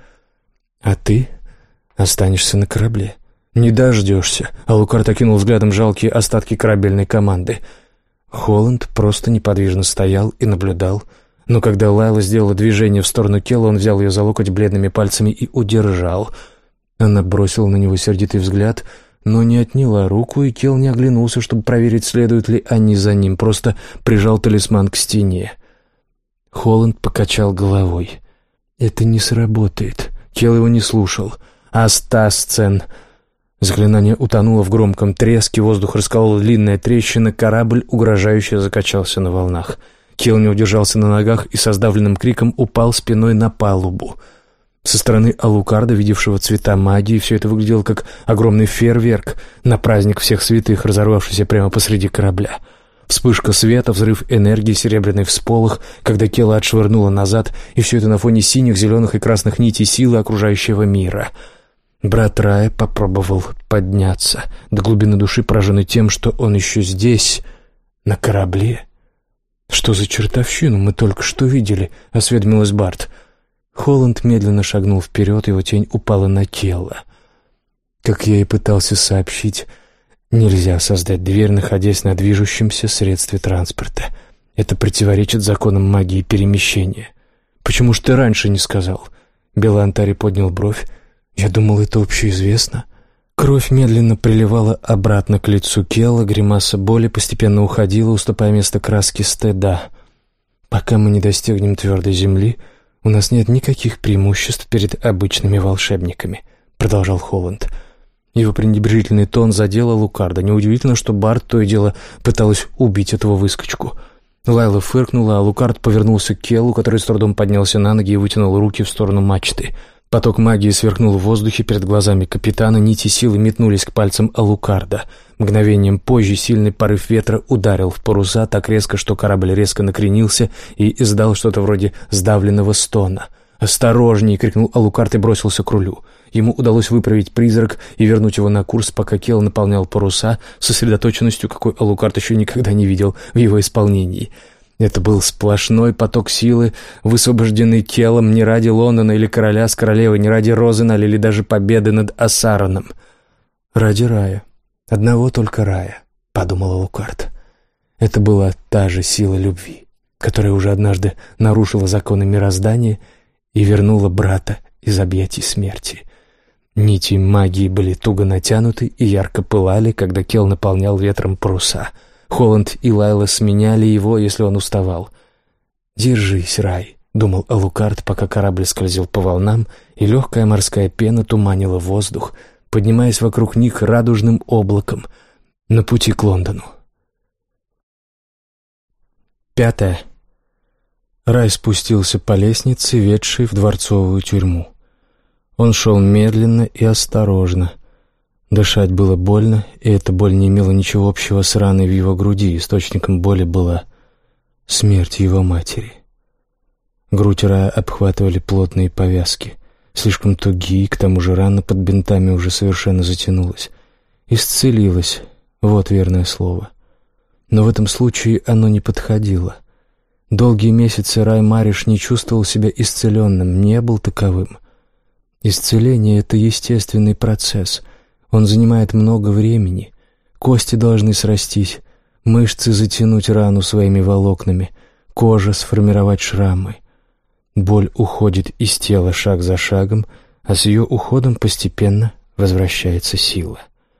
«А ты останешься на корабле. Не дождешься», — Алукард окинул взглядом жалкие остатки корабельной команды. Холланд просто неподвижно стоял и наблюдал. Но когда Лайла сделала движение в сторону Келла, он взял ее за локоть бледными пальцами и удержал. Она бросила на него сердитый взгляд, но не отняла руку, и Келл не оглянулся, чтобы проверить, следуют ли они за ним, просто прижал талисман к стене. Холланд покачал головой. «Это не сработает». Келл его не слушал. «Астасцен». Заклинание утонуло в громком треске, воздух расколола длинная трещина, корабль угрожающе закачался на волнах. Келл не удержался на ногах и со сдавленным криком упал спиной на палубу. Со стороны Алукарда, видевшего цвета магии, все это выглядело как огромный фейерверк на праздник всех святых, разорвавшийся прямо посреди корабля. Вспышка света, взрыв энергии, серебряный всполох, когда Келла отшвырнуло назад, и все это на фоне синих, зеленых и красных нитей силы окружающего мира. Брат Рая попробовал подняться, до глубины души пораженный тем, что он еще здесь, на корабле. «Что за чертовщину мы только что видели?» — осведомилась Барт. Холланд медленно шагнул вперед, его тень упала на Келла. Как я и пытался сообщить, нельзя создать дверь, находясь на движущемся средстве транспорта. Это противоречит законам магии перемещения. Почему ж ты раньше не сказал? Белантари поднял бровь. Я думал, это общеизвестно. Кровь медленно приливала обратно к лицу Келла, гримаса боли постепенно уходила, уступая место краске стыда. Пока мы не достигнем твердой земли, у нас нет никаких преимуществ перед обычными волшебниками, продолжал Холланд. Его пренебрежительный тон задел Алукарда. Неудивительно, что Барт то и дело пыталась убить этого выскочку. Лайла фыркнула, а Алукард повернулся к Келлу, который с трудом поднялся на ноги и вытянул руки в сторону мачты. Поток магии сверкнул в воздухе перед глазами капитана, нити силы метнулись к пальцам Алукарда. Мгновением позже сильный порыв ветра ударил в паруса так резко, что корабль резко накренился и издал что-то вроде сдавленного стона. «Осторожней!» — крикнул Алукард и бросился к рулю. Ему удалось выправить призрак и вернуть его на курс, пока Келл наполнял паруса сосредоточенностью, какой Алукард еще никогда не видел в его исполнении. Это был сплошной поток силы, высвобожденный Келлом не ради Лондона или короля с королевой, не ради Розеналь или даже победы над Ассароном. «Ради рая. Одного только рая», — подумал Алукард. Это была та же сила любви, которая уже однажды нарушила законы мироздания и вернула брата из объятий смерти. Нити магии были туго натянуты и ярко пылали, когда Келл наполнял ветром паруса. Холланд и Лайла сменяли его, если он уставал. «Держись, рай», — думал Алукард, пока корабль скользил по волнам, и легкая морская пена туманила воздух, поднимаясь вокруг них радужным облаком на пути к Лондону. Пятое. Рай спустился по лестнице, ведшей в дворцовую тюрьму. Он шел медленно и осторожно. Дышать было больно, и эта боль не имела ничего общего с раной в его груди. Источником боли была смерть его матери. Грудь Рая обхватывали плотные повязки, слишком тугие, к тому же рана под бинтами уже совершенно затянулась. Исцелилась — вот верное слово. Но в этом случае оно не подходило. Долгие месяцы Рай Мариш не чувствовал себя исцеленным, не был таковым. Исцеление — это естественный процесс. Он занимает много времени. Кости должны срастись, мышцы затянуть рану своими волокнами, кожа сформировать шрамы. Боль уходит из тела шаг за шагом, а с ее уходом постепенно возвращается сила.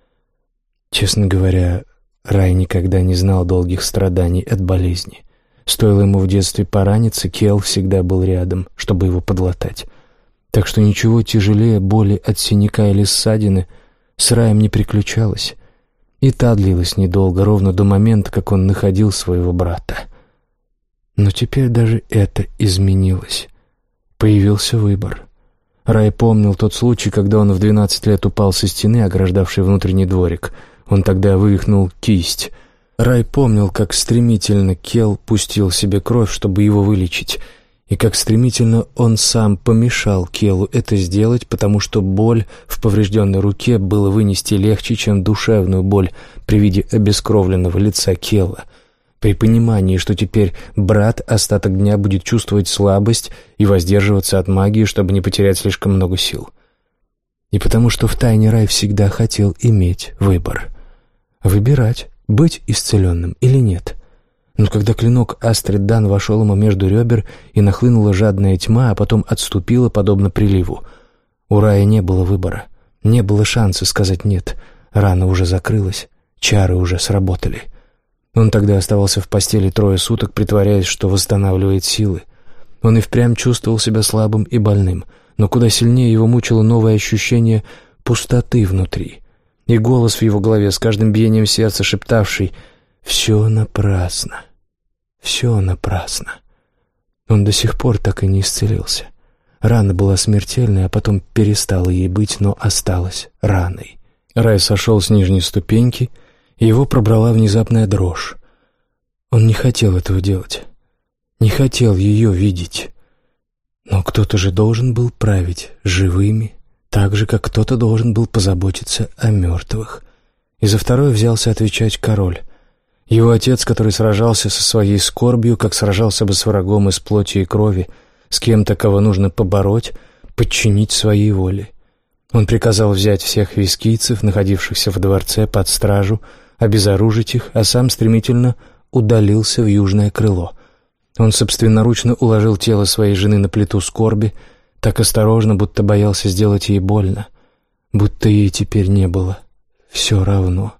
Честно говоря, Рай никогда не знал долгих страданий от болезни. Стоило ему в детстве пораниться, Келл всегда был рядом, чтобы его подлатать. Так что ничего тяжелее боли от синяка или ссадины с Раем не приключалось. И та длилась недолго, ровно до момента, как он находил своего брата. Но теперь даже это изменилось. Появился выбор. Рай помнил тот случай, когда он в двенадцать лет упал со стены, ограждавшей внутренний дворик. Он тогда вывихнул кисть. Рай помнил, как стремительно Келл пустил себе кровь, чтобы его вылечить, и как стремительно он сам помешал Келлу это сделать, потому что боль в поврежденной руке было вынести легче, чем душевную боль при виде обескровленного лица Келла. При понимании, что теперь брат остаток дня будет чувствовать слабость и воздерживаться от магии, чтобы не потерять слишком много сил. И потому что втайне Рай всегда хотел иметь выбор. Выбирать, быть исцеленным или нет. Но когда клинок Астрид Дан вошел ему между ребер и нахлынула жадная тьма, а потом отступила, подобно приливу, у Рая не было выбора, не было шанса сказать «нет». Рана уже закрылась, чары уже сработали. Он тогда оставался в постели трое суток, притворяясь, что восстанавливает силы. Он и впрямь чувствовал себя слабым и больным, но куда сильнее его мучило новое ощущение пустоты внутри. И голос в его голове, с каждым биением сердца шептавший «Все напрасно, все напрасно». Он до сих пор так и не исцелился. Рана была смертельной, а потом перестала ей быть, но осталась раной. Рай сошел с нижней ступеньки, и его пробрала внезапная дрожь. Он не хотел этого делать, не хотел ее видеть. Но кто-то же должен был править живыми, так же, как кто-то должен был позаботиться о мертвых. И за второе взялся отвечать король. Его отец, который сражался со своей скорбью, как сражался бы с врагом из плоти и крови, с кем-то, кого нужно побороть, подчинить своей воле. Он приказал взять всех вискийцев, находившихся в дворце, под стражу, обезоружить их, а сам стремительно удалился в южное крыло. Он собственноручно уложил тело своей жены на плиту скорби, так осторожно, будто боялся сделать ей больно, будто ей теперь не было все равно.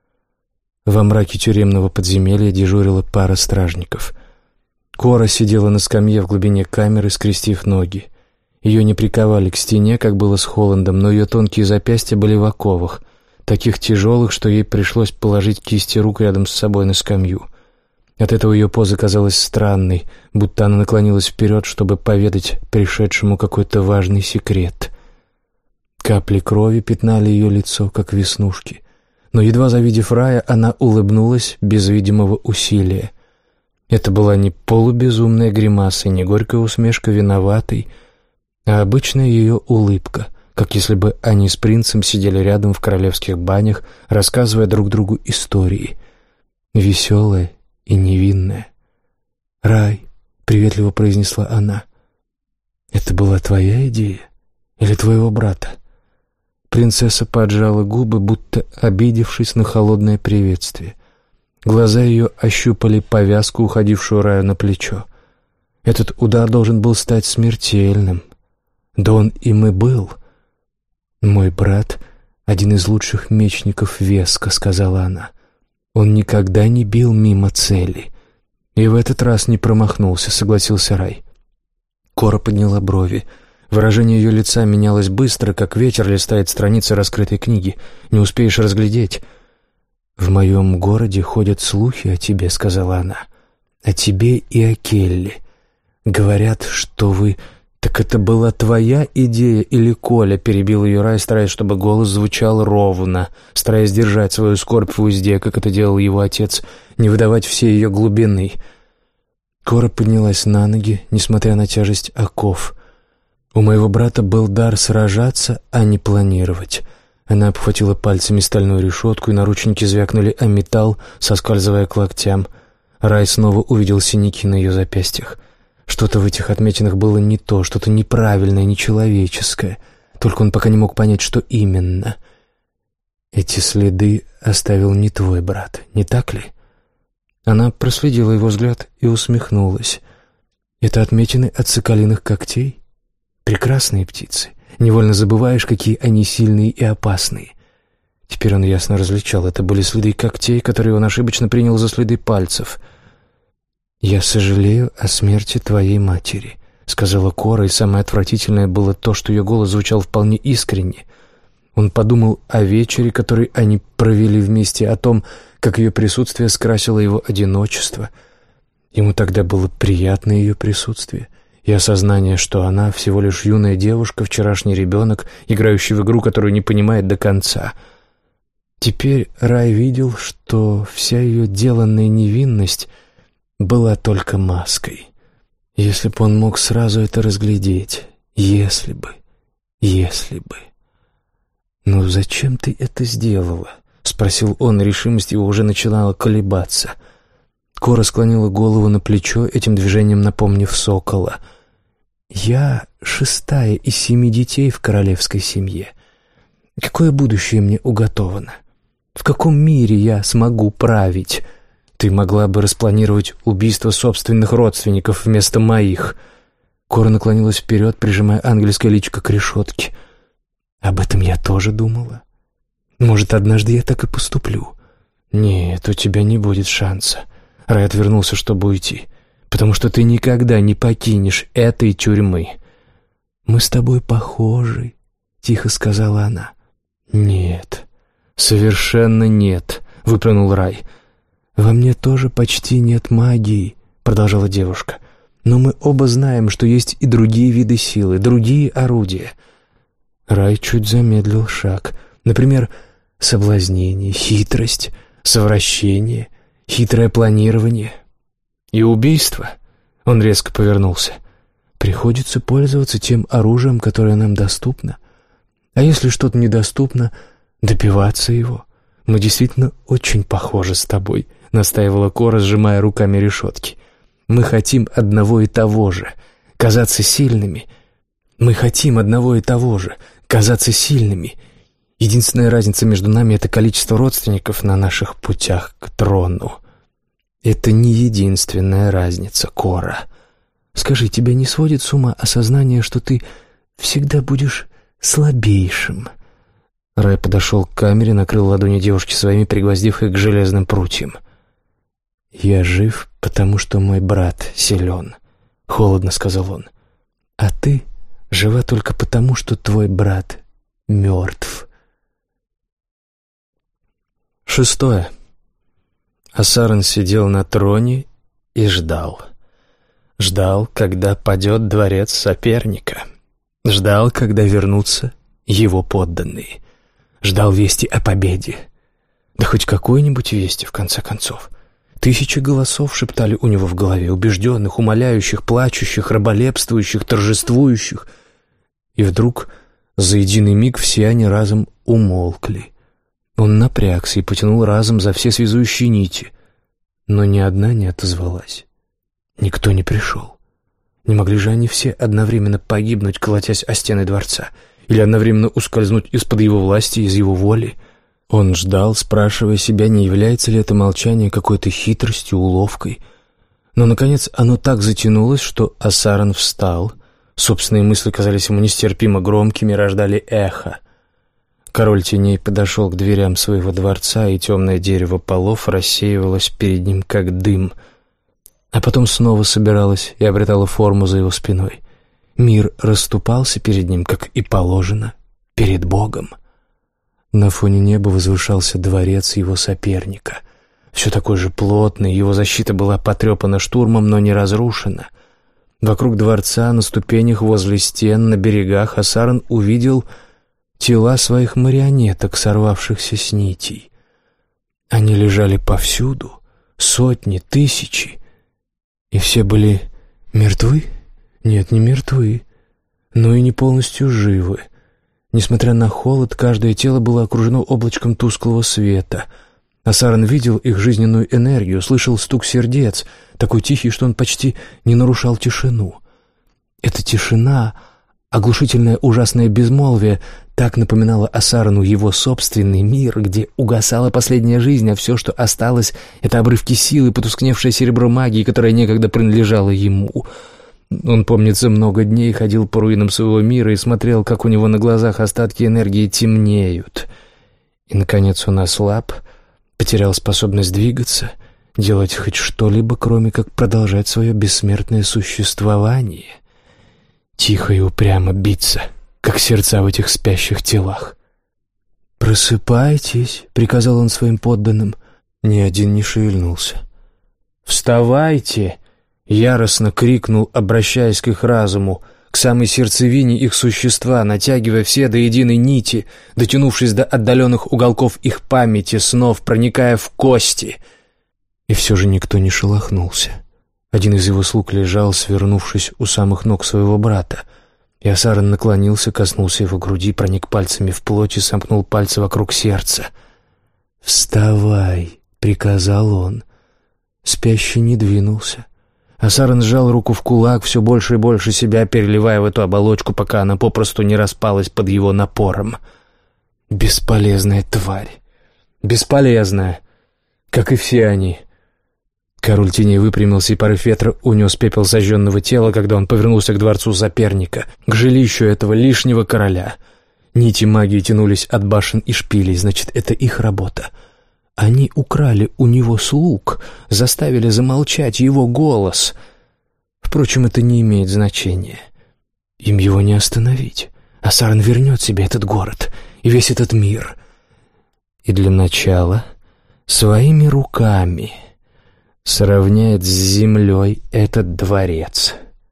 Во мраке тюремного подземелья дежурила пара стражников. Кора сидела на скамье в глубине камеры, скрестив ноги. Ее не приковали к стене, как было с Холландом, но ее тонкие запястья были в оковах, таких тяжелых, что ей пришлось положить кисти рук рядом с собой на скамью. От этого ее поза казалась странной, будто она наклонилась вперед, чтобы поведать пришедшему какой-то важный секрет. Капли крови пятнали ее лицо, как веснушки. Но, едва завидев Рая, она улыбнулась без видимого усилия. Это была не полубезумная гримаса, не горькая усмешка виноватой, а обычная ее улыбка, как если бы они с принцем сидели рядом в королевских банях, рассказывая друг другу истории. Веселая и невинная. «Рай», — приветливо произнесла она, — «это была твоя идея или твоего брата?» Принцесса поджала губы, будто обидевшись на холодное приветствие. Глаза ее ощупали повязку, уходившую Раю на плечо. Этот удар должен был стать смертельным. Да он им и был. «Мой брат — один из лучших мечников Веска», — сказала она. «Он никогда не бил мимо цели. И в этот раз не промахнулся», — согласился Рай. Кора подняла брови. Выражение ее лица менялось быстро, как ветер листает страницы раскрытой книги. Не успеешь разглядеть. «В моем городе ходят слухи о тебе», — сказала она. «О тебе и о Келли. Говорят, что вы...» «Так это была твоя идея или Коля?» — перебил ее Рай, стараясь, чтобы голос звучал ровно, стараясь держать свою скорбь в узде, как это делал его отец, не выдавать всей ее глубины. Кора поднялась на ноги, несмотря на тяжесть оков. «У моего брата был дар сражаться, а не планировать». Она обхватила пальцами стальную решетку, и наручники звякнули о металл, соскальзывая к локтям. Рай снова увидел синяки на ее запястьях. Что-то в этих отметинах было не то, что-то неправильное, нечеловеческое. Только он пока не мог понять, что именно. «Эти следы оставил не твой брат, не так ли?» Она проследила его взгляд и усмехнулась. «Это отметины от соколиных когтей? Прекрасные птицы. Невольно забываешь, какие они сильные и опасные». Теперь он ясно различал. Это были следы когтей, которые он ошибочно принял за следы пальцев. «Я сожалею о смерти твоей матери», — сказала Кора, и самое отвратительное было то, что ее голос звучал вполне искренне. Он подумал о вечере, который они провели вместе, о том, как ее присутствие скрасило его одиночество. Ему тогда было приятно ее присутствие, и осознание, что она всего лишь юная девушка, вчерашний ребенок, играющий в игру, которую не понимает до конца. Теперь Рай видел, что вся ее деланная невинность была только маской. Если бы он мог сразу это разглядеть, если бы, если бы. «Ну зачем ты это сделала?» — спросил он, решимость его уже начинала колебаться. Кора склонила голову на плечо, этим движением напомнив сокола. «Я шестая из семи детей в королевской семье. Какое будущее мне уготовано? В каком мире я смогу править? Ты могла бы распланировать убийство собственных родственников вместо моих». Кора наклонилась вперед, прижимая ангельское личико к решетке. «Об этом я тоже думала. Может, однажды я так и поступлю». «Нет, у тебя не будет шанса». Рай отвернулся, чтобы уйти. «Потому что ты никогда не покинешь этой тюрьмы». «Мы с тобой похожи», — тихо сказала она. «Нет, совершенно нет», — выплюнул Рай. «Во мне тоже почти нет магии», — продолжала девушка. «Но мы оба знаем, что есть и другие виды силы, другие орудия». Рай чуть замедлил шаг. Например, соблазнение, хитрость, совращение, хитрое планирование и убийство. Он резко повернулся. «Приходится пользоваться тем оружием, которое нам доступно. А если что-то недоступно, добиваться его. Мы действительно очень похожи с тобой», — настаивала Кора, сжимая руками решетки. «Мы хотим одного и того же — казаться сильными. Мы хотим одного и того же — казаться сильными. Единственная разница между нами — это количество родственников на наших путях к трону. Это не единственная разница, Кора. Скажи, тебя не сводит с ума осознание, что ты всегда будешь слабейшим?» Рай подошел к камере, накрыл ладони девушки своими, пригвоздив их к железным прутьям. «Я жив, потому что мой брат силен», — холодно сказал он. «А ты жива только потому, что твой брат мертв». Шестое. Асаран сидел на троне и ждал. Ждал, когда падет дворец соперника. Ждал, когда вернутся его подданные. Ждал вести о победе. Да хоть какой-нибудь вести, в конце концов. Тысячи голосов шептали у него в голове, убежденных, умоляющих, плачущих, раболепствующих, торжествующих. И вдруг за единый миг все они разом умолкли. Он напрягся и потянул разом за все связующие нити. Но ни одна не отозвалась. Никто не пришел. Не могли же они все одновременно погибнуть, колотясь о стены дворца, или одновременно ускользнуть из-под его власти, из его воли? Он ждал, спрашивая себя, не является ли это молчание какой-то хитростью, уловкой. Но, наконец, оно так затянулось, что Асаран встал. Собственные мысли казались ему нестерпимо громкими, рождали эхо. Король теней подошел к дверям своего дворца, и темное дерево полов рассеивалось перед ним, как дым, а потом снова собиралось и обретало форму за его спиной. Мир расступался перед ним, как и положено, перед Богом. На фоне неба возвышался дворец его соперника. Все такой же плотный, его защита была потрепана штурмом, но не разрушена. Вокруг дворца, на ступенях, возле стен, на берегах Асаран увидел тела своих марионеток, сорвавшихся с нитей. Они лежали повсюду, сотни, тысячи, и все были мертвы? Нет, не мертвы, но и не полностью живы. Несмотря на холод, каждое тело было окружено облачком тусклого света. Асаран видел их жизненную энергию, слышал стук сердец, такой тихий, что он почти не нарушал тишину. Эта тишина, оглушительное ужасное безмолвие, так напоминало Асарану его собственный мир, где угасала последняя жизнь, а все, что осталось, — это обрывки силы, потускневшее серебро магии, которое некогда принадлежало ему. Он, помнится, много дней ходил по руинам своего мира и смотрел, как у него на глазах остатки энергии темнеют. И, наконец, он ослаб, потерял способность двигаться, делать хоть что-либо, кроме как продолжать свое бессмертное существование. Тихо и упрямо биться, как сердца в этих спящих телах. «Просыпайтесь», — приказал он своим подданным. Ни один не шевельнулся. «Вставайте!» — яростно крикнул, обращаясь к их разуму, к самой сердцевине их существа, натягивая все до единой нити, дотянувшись до отдаленных уголков их памяти, снов, проникая в кости. И все же никто не шелохнулся. Один из его слуг лежал, свернувшись у самых ног своего брата, и Асаран наклонился, коснулся его груди, проник пальцами в плоть и сомкнул пальцы вокруг сердца. «Вставай!» — приказал он. Спящий не двинулся. Асаран сжал руку в кулак, все больше и больше себя переливая в эту оболочку, пока она попросту не распалась под его напором. Бесполезная тварь. Бесполезная, как и все они. Король теней выпрямился, и порыв ветра унес пепел сожженного тела, когда он повернулся к дворцу соперника, к жилищу этого лишнего короля. Нити магии тянулись от башен и шпилей, значит, это их работа. Они украли у него слуг, заставили замолчать его голос. Впрочем, это не имеет значения. Им его не остановить. Асаран вернет себе этот город и весь этот мир. И для начала своими руками сравняет с землей этот дворец.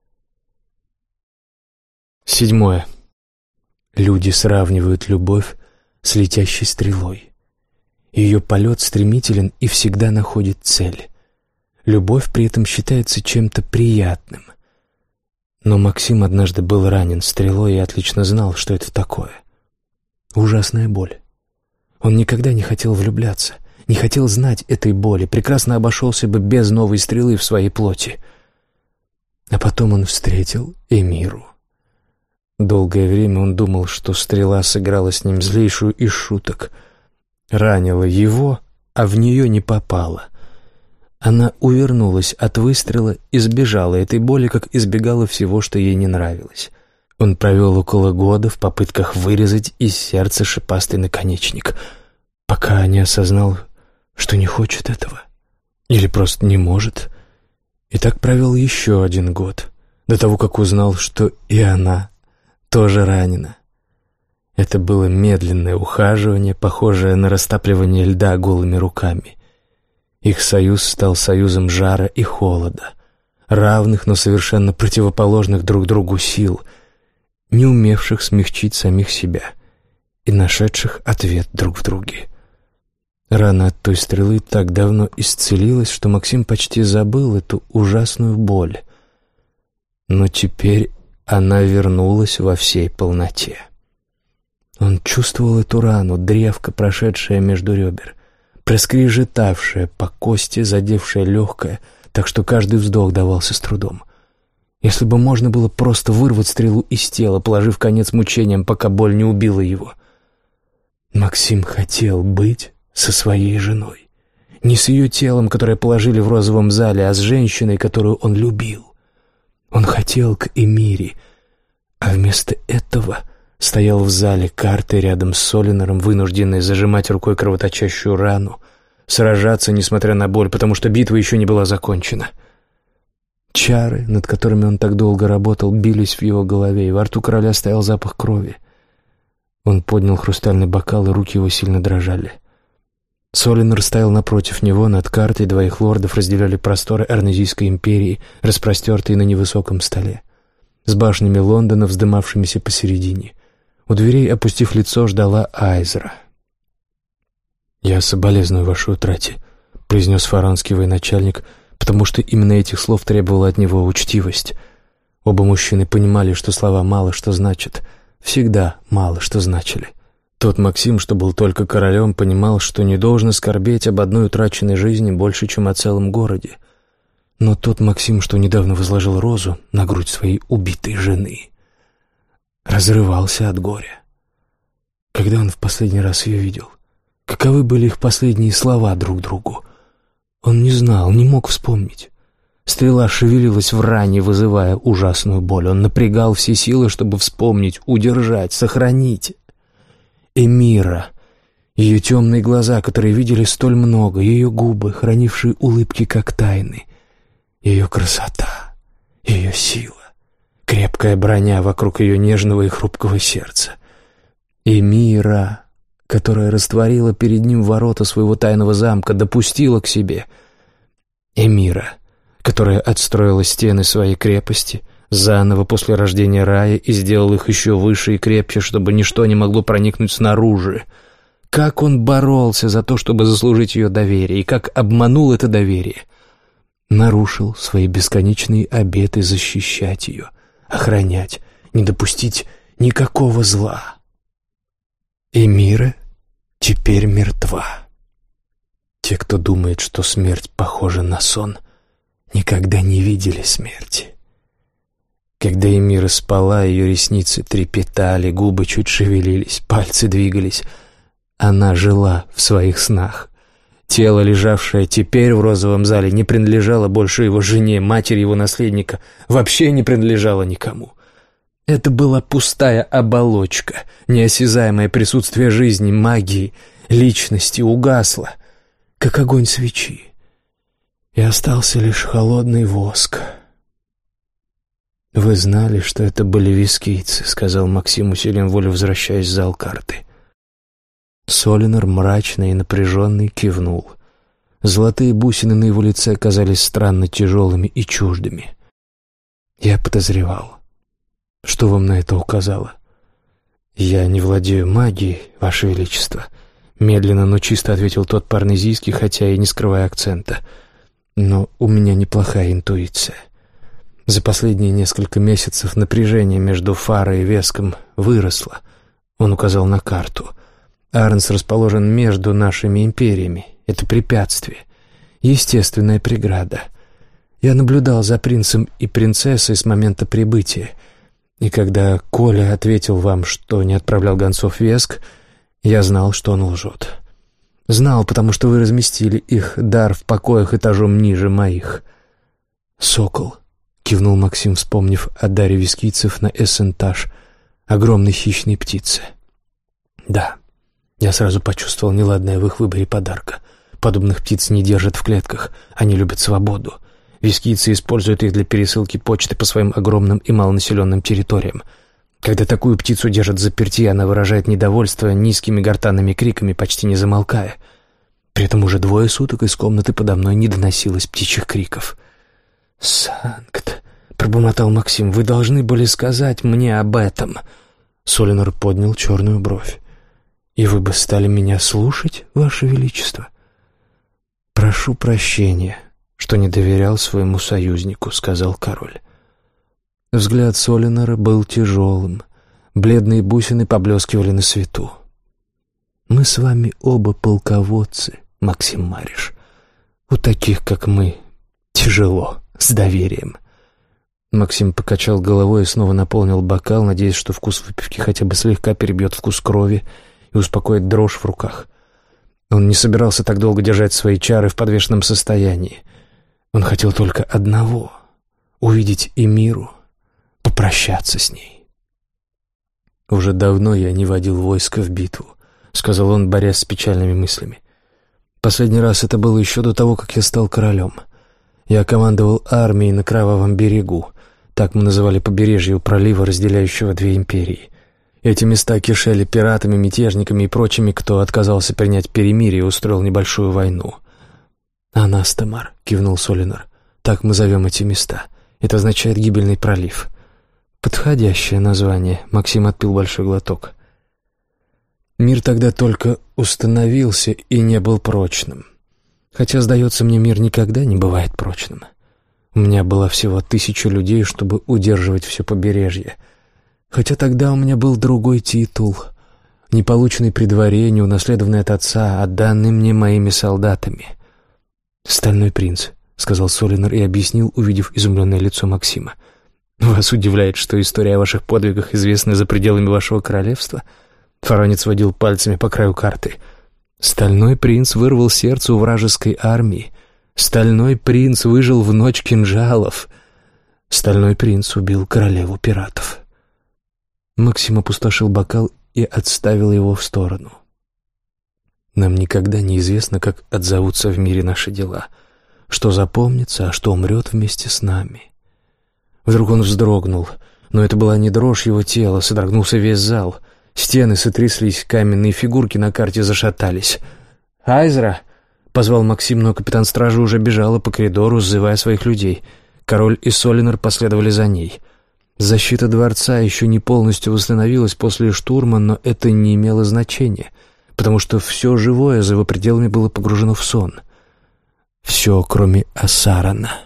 Седьмое. Люди сравнивают любовь с летящей стрелой. Ее полет стремителен и всегда находит цель. Любовь при этом считается чем-то приятным. Но Максим однажды был ранен стрелой и отлично знал, что это такое. Ужасная боль. Он никогда не хотел влюбляться, не хотел знать этой боли, прекрасно обошелся бы без новой стрелы в своей плоти. А потом он встретил Эмиру. Долгое время он думал, что стрела сыграла с ним злейшую из шуток. Ранила его, а в нее не попала. Она увернулась от выстрела, избежала этой боли, как избегала всего, что ей не нравилось. Он провел около года в попытках вырезать из сердца шипастый наконечник, пока не осознал, что не хочет этого. Или просто не может. И так провел еще один год, до того, как узнал, что и она тоже ранена. Это было медленное ухаживание, похожее на растапливание льда голыми руками. Их союз стал союзом жара и холода, равных, но совершенно противоположных друг другу сил, не умевших смягчить самих себя и нашедших ответ друг в друге. Рана от той стрелы так давно исцелилась, что Максим почти забыл эту ужасную боль. Но теперь она вернулась во всей полноте. Он чувствовал эту рану, древко, прошедшее между ребер, проскрежетавшее по кости, задевшее легкое, так что каждый вздох давался с трудом. Если бы можно было просто вырвать стрелу из тела, положив конец мучениям, пока боль не убила его. Максим хотел быть со своей женой. Не с ее телом, которое положили в розовом зале, а с женщиной, которую он любил. Он хотел к Эмире, а вместо этого стоял в зале карты рядом с Солинором, вынужденный зажимать рукой кровоточащую рану, сражаться, несмотря на боль, потому что битва еще не была закончена. Чары, над которыми он так долго работал, бились в его голове, и во рту короля стоял запах крови. Он поднял хрустальный бокал, и руки его сильно дрожали. Солинор стоял напротив него, над картой двоих лордов разделяли просторы Арнезийской империи, распростертые на невысоком столе, с башнями Лондона, вздымавшимися посередине. У дверей, опустив лицо, ждала Айзра. «Я соболезную вашей утрате», — произнес фаранский военачальник, потому что именно этих слов требовала от него учтивость. Оба мужчины понимали, что слова мало что значат, всегда мало что значили. Тот Максим, что был только королем, понимал, что не должен скорбеть об одной утраченной жизни больше, чем о целом городе. Но тот Максим, что недавно возложил розу на грудь своей убитой жены, разрывался от горя. Когда он в последний раз ее видел? Каковы были их последние слова друг другу? Он не знал, не мог вспомнить. Стрела шевелилась в ране, вызывая ужасную боль. Он напрягал все силы, чтобы вспомнить, удержать, сохранить. Эмира, ее темные глаза, которые видели столь много, ее губы, хранившие улыбки как тайны, ее красота, ее сила, крепкая броня вокруг ее нежного и хрупкого сердца. Эмира, которая растворила перед ним ворота своего тайного замка, допустила к себе. Эмира, которая отстроила стены своей крепости заново после рождения рая и сделал их еще выше и крепче, чтобы ничто не могло проникнуть снаружи. Как он боролся за то, чтобы заслужить ее доверие, и как обманул это доверие. Нарушил свои бесконечные обеты защищать ее, охранять, не допустить никакого зла. Эмира теперь мертва. Те, кто думает, что смерть похожа на сон, никогда не видели смерти. Когда Эмира спала, ее ресницы трепетали, губы чуть шевелились, пальцы двигались. Она жила в своих снах. Тело, лежавшее теперь в розовом зале, не принадлежало больше его жене, матери его наследника, вообще не принадлежало никому. Это была пустая оболочка, неосязаемое присутствие жизни, магии, личности угасло, как огонь свечи, и остался лишь холодный воск. «Вы знали, что это были вискийцы», — сказал Максим усилием воли, возвращаясь в зал карты. Солинор, мрачный и напряженный, кивнул. Золотые бусины на его лице казались странно тяжелыми и чуждыми. «Я подозревал. Что вам на это указало?» «Я не владею магией, Ваше Величество», — медленно, но чисто ответил тот по-арнезийски, хотя и не скрывая акцента. «Но у меня неплохая интуиция. За последние несколько месяцев напряжение между Фарой и Веском выросло». Он указал на карту. «Арнс расположен между нашими империями. Это препятствие, естественная преграда. Я наблюдал за принцем и принцессой с момента прибытия. И когда Коля ответил вам, что не отправлял гонцов в Веск, я знал, что он лжет. Знал, потому что вы разместили их дар в покоях этажом ниже моих. «Сокол», — кивнул Максим, вспомнив о даре вискийцев на эс-этаж, огромной хищной птицы. «Да, я сразу почувствовал неладное в их выборе подарка. Подобных птиц не держат в клетках, они любят свободу. Вискийцы используют их для пересылки почты по своим огромным и малонаселенным территориям. Когда такую птицу держат заперти, она выражает недовольство низкими гортанными криками, почти не замолкая. При этом уже двое суток из комнаты подо мной не доносилось птичьих криков. «Санкт», — пробормотал Максим, — «вы должны были сказать мне об этом». Солинор поднял черную бровь. «И вы бы стали меня слушать, Ваше Величество?» «Прошу прощения, что не доверял своему союзнику», — сказал король. Взгляд Солинора был тяжелым. Бледные бусины поблескивали на свету. «Мы с вами оба полководцы, Максим Мариш. У таких, как мы, тяжело, с доверием». Максим покачал головой и снова наполнил бокал, надеясь, что вкус выпивки хотя бы слегка перебьет вкус крови и успокоит дрожь в руках. Он не собирался так долго держать свои чары в подвешенном состоянии. Он хотел только одного — увидеть Эмиру, попрощаться с ней. «Уже давно я не водил войско в битву», — сказал он, борясь с печальными мыслями. «Последний раз это было еще до того, как я стал королем. Я командовал армией на Кровавом берегу, так мы называли побережье у пролива, разделяющего две империи. Эти места кишели пиратами, мятежниками и прочими, кто отказался принять перемирие и устроил небольшую войну». «Анастамар», — кивнул Солинор, — «так мы зовем эти места. Это означает гибельный пролив». «Подходящее название», — Максим отпил большой глоток. «Мир тогда только установился и не был прочным. Хотя, сдается мне, мир никогда не бывает прочным. У меня было всего тысяча людей, чтобы удерживать все побережье. Хотя тогда у меня был другой титул, не полученный при дворе, не унаследованный от отца, а данный мне моими солдатами». «Стальной принц», — сказал Солинор и объяснил, увидев изумленное лицо Максима. «Вас удивляет, что история о ваших подвигах известна за пределами вашего королевства?» Фаронец водил пальцами по краю карты. «Стальной принц вырвал сердце у вражеской армии. Стальной принц выжил в ночь кинжалов. Стальной принц убил королеву пиратов». Максим опустошил бокал и отставил его в сторону. «Нам никогда не известно, как отзовутся в мире наши дела, что запомнится, а что умрет вместе с нами». Вдруг он вздрогнул, но это была не дрожь его тела, содрогнулся весь зал. Стены сотряслись, каменные фигурки на карте зашатались. «Айзра!» — позвал Максим, но капитан стражи уже бежала по коридору, сзывая своих людей. Король и Солинор последовали за ней. Защита дворца еще не полностью восстановилась после штурма, но это не имело значения, потому что все живое за его пределами было погружено в сон. Все, кроме Асарана.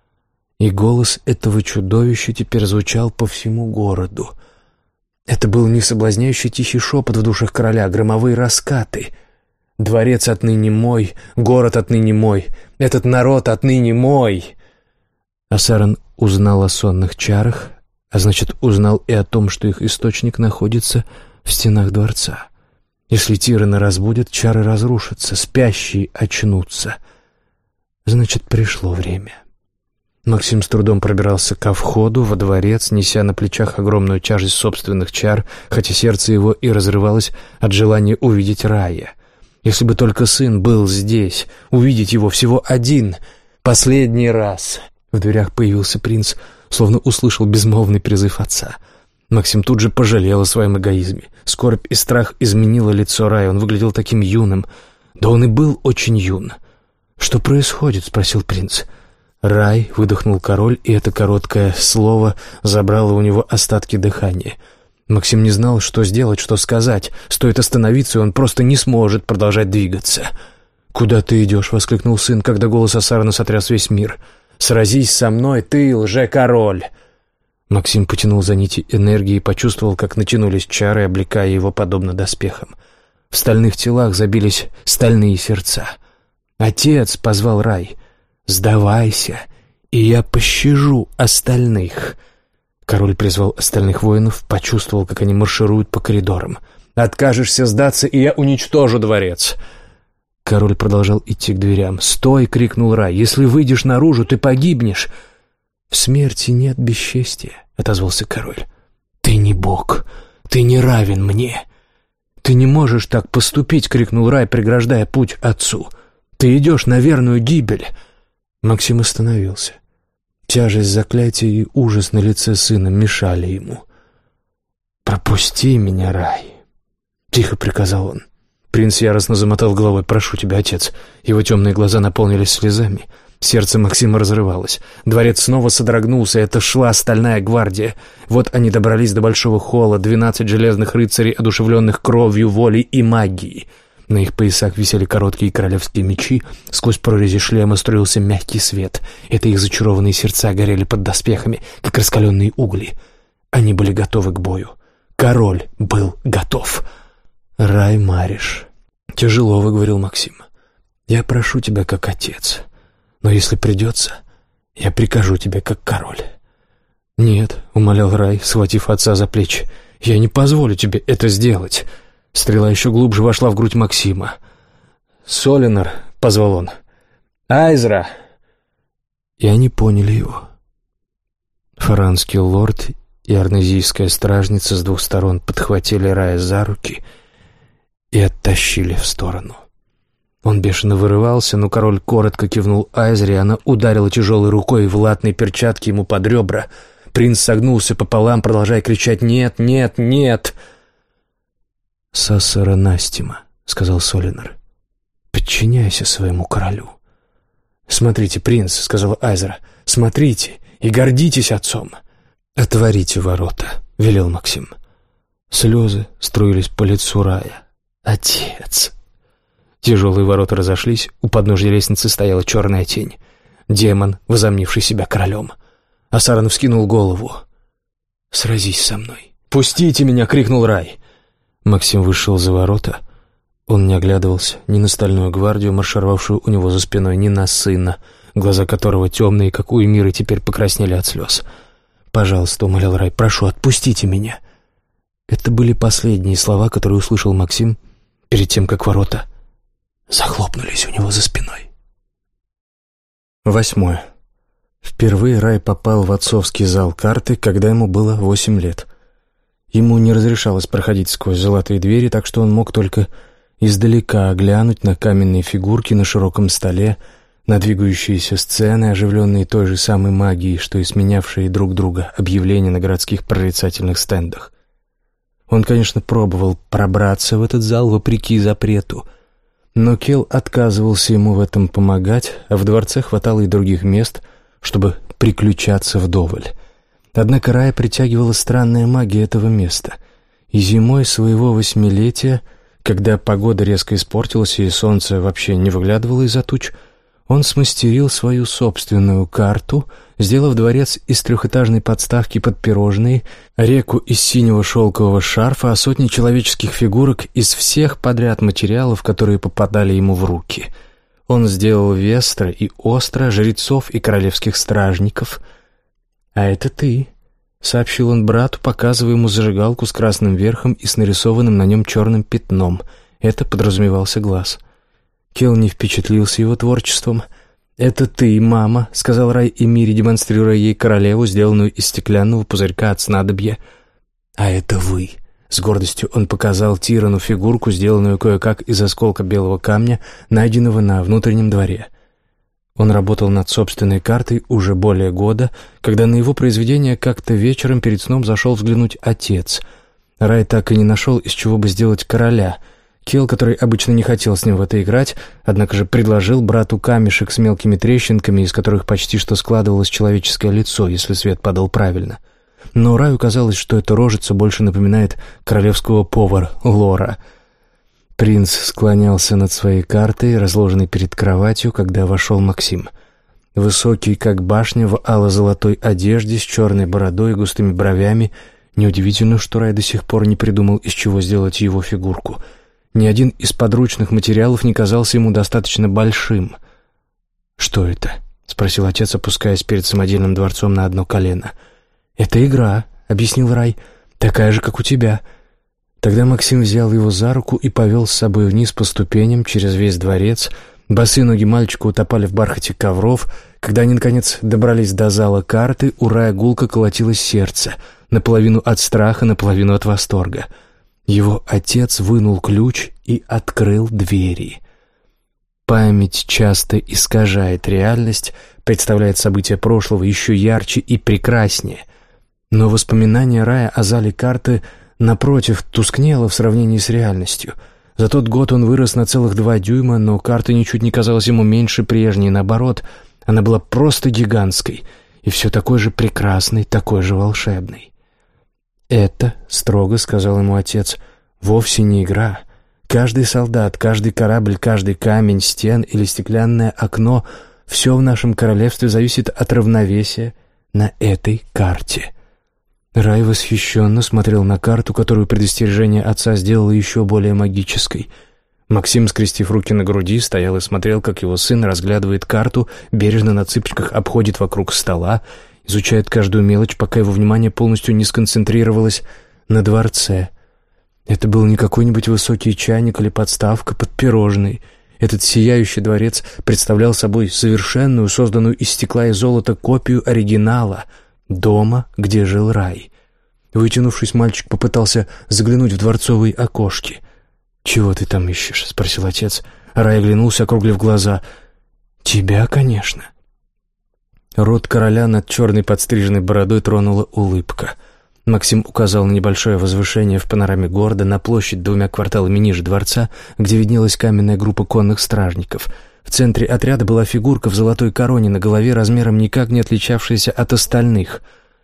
И голос этого чудовища теперь звучал по всему городу. Это был не соблазняющий тихий шепот в душах короля, а громовые раскаты. «Дворец отныне мой, город отныне мой, этот народ отныне мой!» Асаран узнал о сонных чарах, а значит, узнал и о том, что их источник находится в стенах дворца. Если тираны разбудят, чары разрушатся, спящие очнутся. Значит, пришло время. Максим с трудом пробирался ко входу во дворец, неся на плечах огромную тяжесть собственных чар, хотя сердце его и разрывалось от желания увидеть Рая. Если бы только сын был здесь, увидеть его всего один, последний раз. В дверях появился принц, словно услышал безмолвный призыв отца. Максим тут же пожалел о своем эгоизме. Скорбь и страх изменило лицо Рая, он выглядел таким юным. Да он и был очень юн. «Что происходит?» — спросил принц. «Рай», — выдохнул король, и это короткое слово забрало у него остатки дыхания. Максим не знал, что сделать, что сказать. Стоит остановиться, и он просто не сможет продолжать двигаться. «Куда ты идешь?» — воскликнул сын, когда голос Асарана сотряс весь мир. «Сразись со мной, ты, лже-король!» Максим потянул за нити энергии и почувствовал, как натянулись чары, облекая его подобно доспехам. В стальных телах забились стальные сердца. «Отец!» — позвал Рай. «Сдавайся, и я пощажу остальных». Король призвал остальных воинов, почувствовал, как они маршируют по коридорам. «Откажешься сдаться, и я уничтожу дворец!» Король продолжал идти к дверям. «Стой!» — крикнул Рай. «Если выйдешь наружу, ты погибнешь!» «В смерти нет бесчестия», — отозвался король. «Ты не бог, ты не равен мне!» «Ты не можешь так поступить!» — крикнул Рай, преграждая путь отцу. «Ты идешь на верную гибель!» Максим остановился. Тяжесть заклятия и ужас на лице сына мешали ему. «Пропусти меня, Рай!» — тихо приказал он. Принц яростно замотал головой. «Прошу тебя, отец!» Его темные глаза наполнились слезами. Сердце Максима разрывалось. Дворец снова содрогнулся. Это шла стальная гвардия. Вот они добрались до большого холла. Двенадцать железных рыцарей, одушевленных кровью, волей и магией. На их поясах висели короткие королевские мечи. Сквозь прорези шлема струился мягкий свет. Это их зачарованные сердца горели под доспехами, как раскаленные угли. Они были готовы к бою. Король был готов. «Рай Мариш», — тяжело выговорил Максим. «Я прошу тебя как отец, но если придется, я прикажу тебе как король». «Нет», — умолял Рай, схватив отца за плечи, — «я не позволю тебе это сделать». Стрела еще глубже вошла в грудь Максима. «Солинар», — позвал он, — «Айзра». И они поняли его. Фаранский лорд и арнезийская стражница с двух сторон подхватили Рая за руки и оттащили в сторону. Он бешено вырывался, но король коротко кивнул Айзре, и она ударила тяжелой рукой в латной перчатке ему под ребра. Принц согнулся пополам, продолжая кричать «Нет, нет, нет!» «Сассара Настима», — сказал Солинар, — «подчиняйся своему королю». «Смотрите, принц», — сказала Айзра, — «смотрите и гордитесь отцом». «Отворите ворота», — велел Максим. Слезы струились по лицу Рая. «Отец!» Тяжелые ворота разошлись, у подножья лестницы стояла черная тень. Демон, возомнивший себя королем. Асаран вскинул голову. «Сразись со мной». «Пустите меня!» — крикнул Рай. Максим вышел за ворота. Он не оглядывался ни на стальную гвардию, маршировавшую у него за спиной, ни на сына, глаза которого темные, как у Эмиры, теперь покраснели от слез. «Пожалуйста», — умолял Рай, — «прошу, отпустите меня». Это были последние слова, которые услышал Максим перед тем, как ворота захлопнулись у него за спиной. Восьмое. Впервые Рай попал в отцовский зал карты, когда ему было восемь лет. Ему не разрешалось проходить сквозь золотые двери, так что он мог только издалека глянуть на каменные фигурки на широком столе, на двигающиеся сцены, оживленные той же самой магией, что и сменявшие друг друга объявления на городских прорицательных стендах. Он, конечно, пробовал пробраться в этот зал вопреки запрету, но Кел отказывался ему в этом помогать, а в дворце хватало и других мест, чтобы приключаться вдоволь. Однако Рая притягивала странная магия этого места, и зимой своего восьмилетия, когда погода резко испортилась и солнце вообще не выглядывало из-за туч, он смастерил свою собственную карту, сделав дворец из трехэтажной подставки под пирожные, реку из синего шелкового шарфа, а сотни человеческих фигурок из всех подряд материалов, которые попадали ему в руки. Он сделал вестро и остро, жрецов и королевских стражников. «А это ты», — сообщил он брату, показывая ему зажигалку с красным верхом и с нарисованным на нем черным пятном. Это подразумевался глаз. Кел не впечатлился его творчеством. «Это ты, мама», — сказал Рай Эмире, демонстрируя ей королеву, сделанную из стеклянного пузырька от снадобья. «А это вы». С гордостью он показал Тирану фигурку, сделанную кое-как из осколка белого камня, найденного на внутреннем дворе. Он работал над собственной картой уже более года, когда на его произведение как-то вечером перед сном зашел взглянуть отец. Рай так и не нашел, из чего бы сделать короля. Кел, который обычно не хотел с ним в это играть, однако же предложил брату камешек с мелкими трещинками, из которых почти что складывалось человеческое лицо, если свет падал правильно. Но Раю казалось, что эта рожица больше напоминает королевского повара Лора. Принц склонялся над своей картой, разложенной перед кроватью, когда вошел Максим. Высокий, как башня, в ало-золотой одежде, с черной бородой и густыми бровями. Неудивительно, что Рай до сих пор не придумал, из чего сделать его фигурку. Ни один из подручных материалов не казался ему достаточно большим. «Что это?» — спросил отец, опускаясь перед самодельным дворцом на одно колено. «Это игра», — объяснил Рай, — «такая же, как у тебя». Тогда Максим взял его за руку и повел с собой вниз по ступеням через весь дворец. Босые ноги мальчика утопали в бархате ковров. Когда они, наконец, добрались до зала карты, у Рая гулко колотилось сердце, наполовину от страха, наполовину от восторга. Его отец вынул ключ и открыл двери. Память часто искажает реальность, представляет события прошлого еще ярче и прекраснее. Но воспоминание Рая о зале карты, напротив, тускнело в сравнении с реальностью. За тот год он вырос на целых два дюйма, но карта ничуть не казалась ему меньше прежней, наоборот, она была просто гигантской и все такой же прекрасной, такой же волшебной. «Это, — строго сказал ему отец, — вовсе не игра. Каждый солдат, каждый корабль, каждый камень, стен или стеклянное окно — все в нашем королевстве зависит от равновесия на этой карте». Рай восхищенно смотрел на карту, которую предостережение отца сделало еще более магической. Максим, скрестив руки на груди, стоял и смотрел, как его сын разглядывает карту, бережно на цыпочках обходит вокруг стола, изучает каждую мелочь, пока его внимание полностью не сконцентрировалось на дворце. Это был не какой-нибудь высокий чайник или подставка под пирожный. Этот сияющий дворец представлял собой совершенную, созданную из стекла и золота копию оригинала — дома, где жил Рай. Вытянувшись, мальчик попытался заглянуть в дворцовые окошки. «Чего ты там ищешь?» — спросил отец. Рай оглянулся, округлив глаза. «Тебя, конечно». Рот короля над черной подстриженной бородой тронула улыбка. Максим указал на небольшое возвышение в панораме города, на площадь двумя кварталами ниже дворца, где виднелась каменная группа конных стражников. В центре отряда была фигурка в золотой короне на голове, размером никак не отличавшаяся от остальных.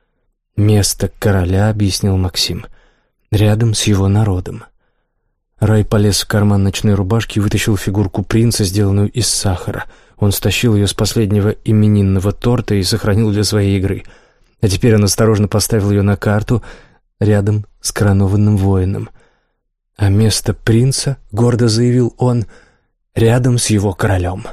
«Место короля», — объяснил Максим, — «рядом с его народом». Рай полез в карман ночной рубашки и вытащил фигурку принца, сделанную из сахара. Он стащил ее с последнего именинного торта и сохранил для своей игры. А теперь он осторожно поставил ее на карту рядом с коронованным воином. «А место принца, — гордо заявил он, — рядом с его королем».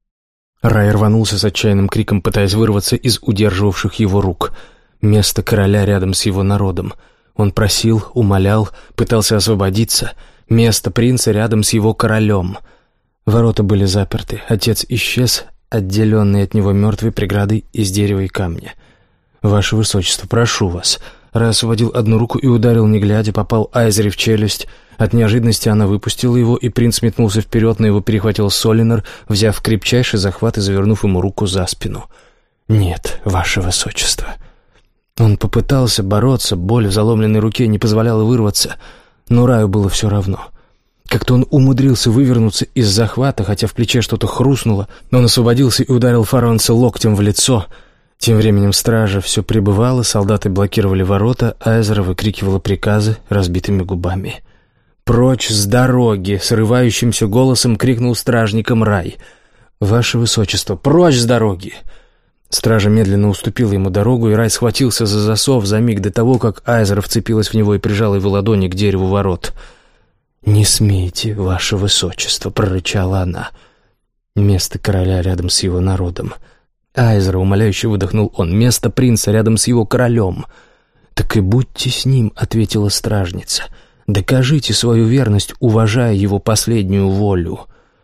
Рай рванулся с отчаянным криком, пытаясь вырваться из удерживавших его рук. Место короля рядом с его народом. Он просил, умолял, пытался освободиться. Место принца рядом с его королем. Ворота были заперты. Отец исчез, отделенный от него мертвой преградой из дерева и камня. «Ваше высочество, прошу вас». Рай освободил одну руку и ударил, не глядя, попал Айзере в челюсть. От неожиданности она выпустила его, и принц метнулся вперед, но его перехватил Солинар, взяв крепчайший захват и завернув ему руку за спину. «Нет, ваше высочество». Он попытался бороться, боль в заломленной руке не позволяла вырваться, но Раю было все равно. Как-то он умудрился вывернуться из захвата, хотя в плече что-то хрустнуло, но он освободился и ударил Фаронца локтем в лицо. Тем временем стража все прибывала, солдаты блокировали ворота, Айзера выкрикивала приказы разбитыми губами. «Прочь с дороги!» — срывающимся голосом крикнул стражникам Рай. «Ваше высочество, прочь с дороги!» Стража медленно уступила ему дорогу, и Рай схватился за засов за миг до того, как Айзера вцепилась в него и прижала его ладони к дереву ворот. «Не смейте, ваше высочество!» — прорычала она. «Место короля рядом с его народом». «Айзера!» — умоляюще выдохнул он. «Место принца рядом с его королем». «Так и будьте с ним!» — ответила стражница. «Докажите свою верность, уважая его последнюю волю».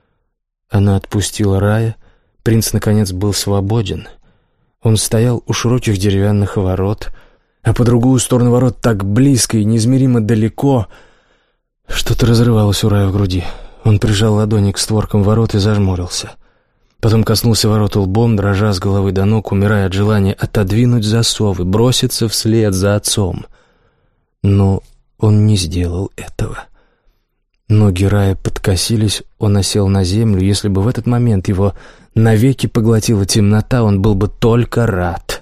Она отпустила Рая. Принц, наконец, был свободен. Он стоял у широких деревянных ворот, а по другую сторону ворот так близко и неизмеримо далеко. Что-то разрывалось у Рая в груди. Он прижал ладони к створкам ворот и зажмурился. Потом коснулся ворот лбом, дрожа с головы до ног, умирая от желания отодвинуть засовы, броситься вслед за отцом. Но он не сделал этого. Ноги Рая подкосились, он осел на землю. Если бы в этот момент его навеки поглотила темнота, он был бы только рад.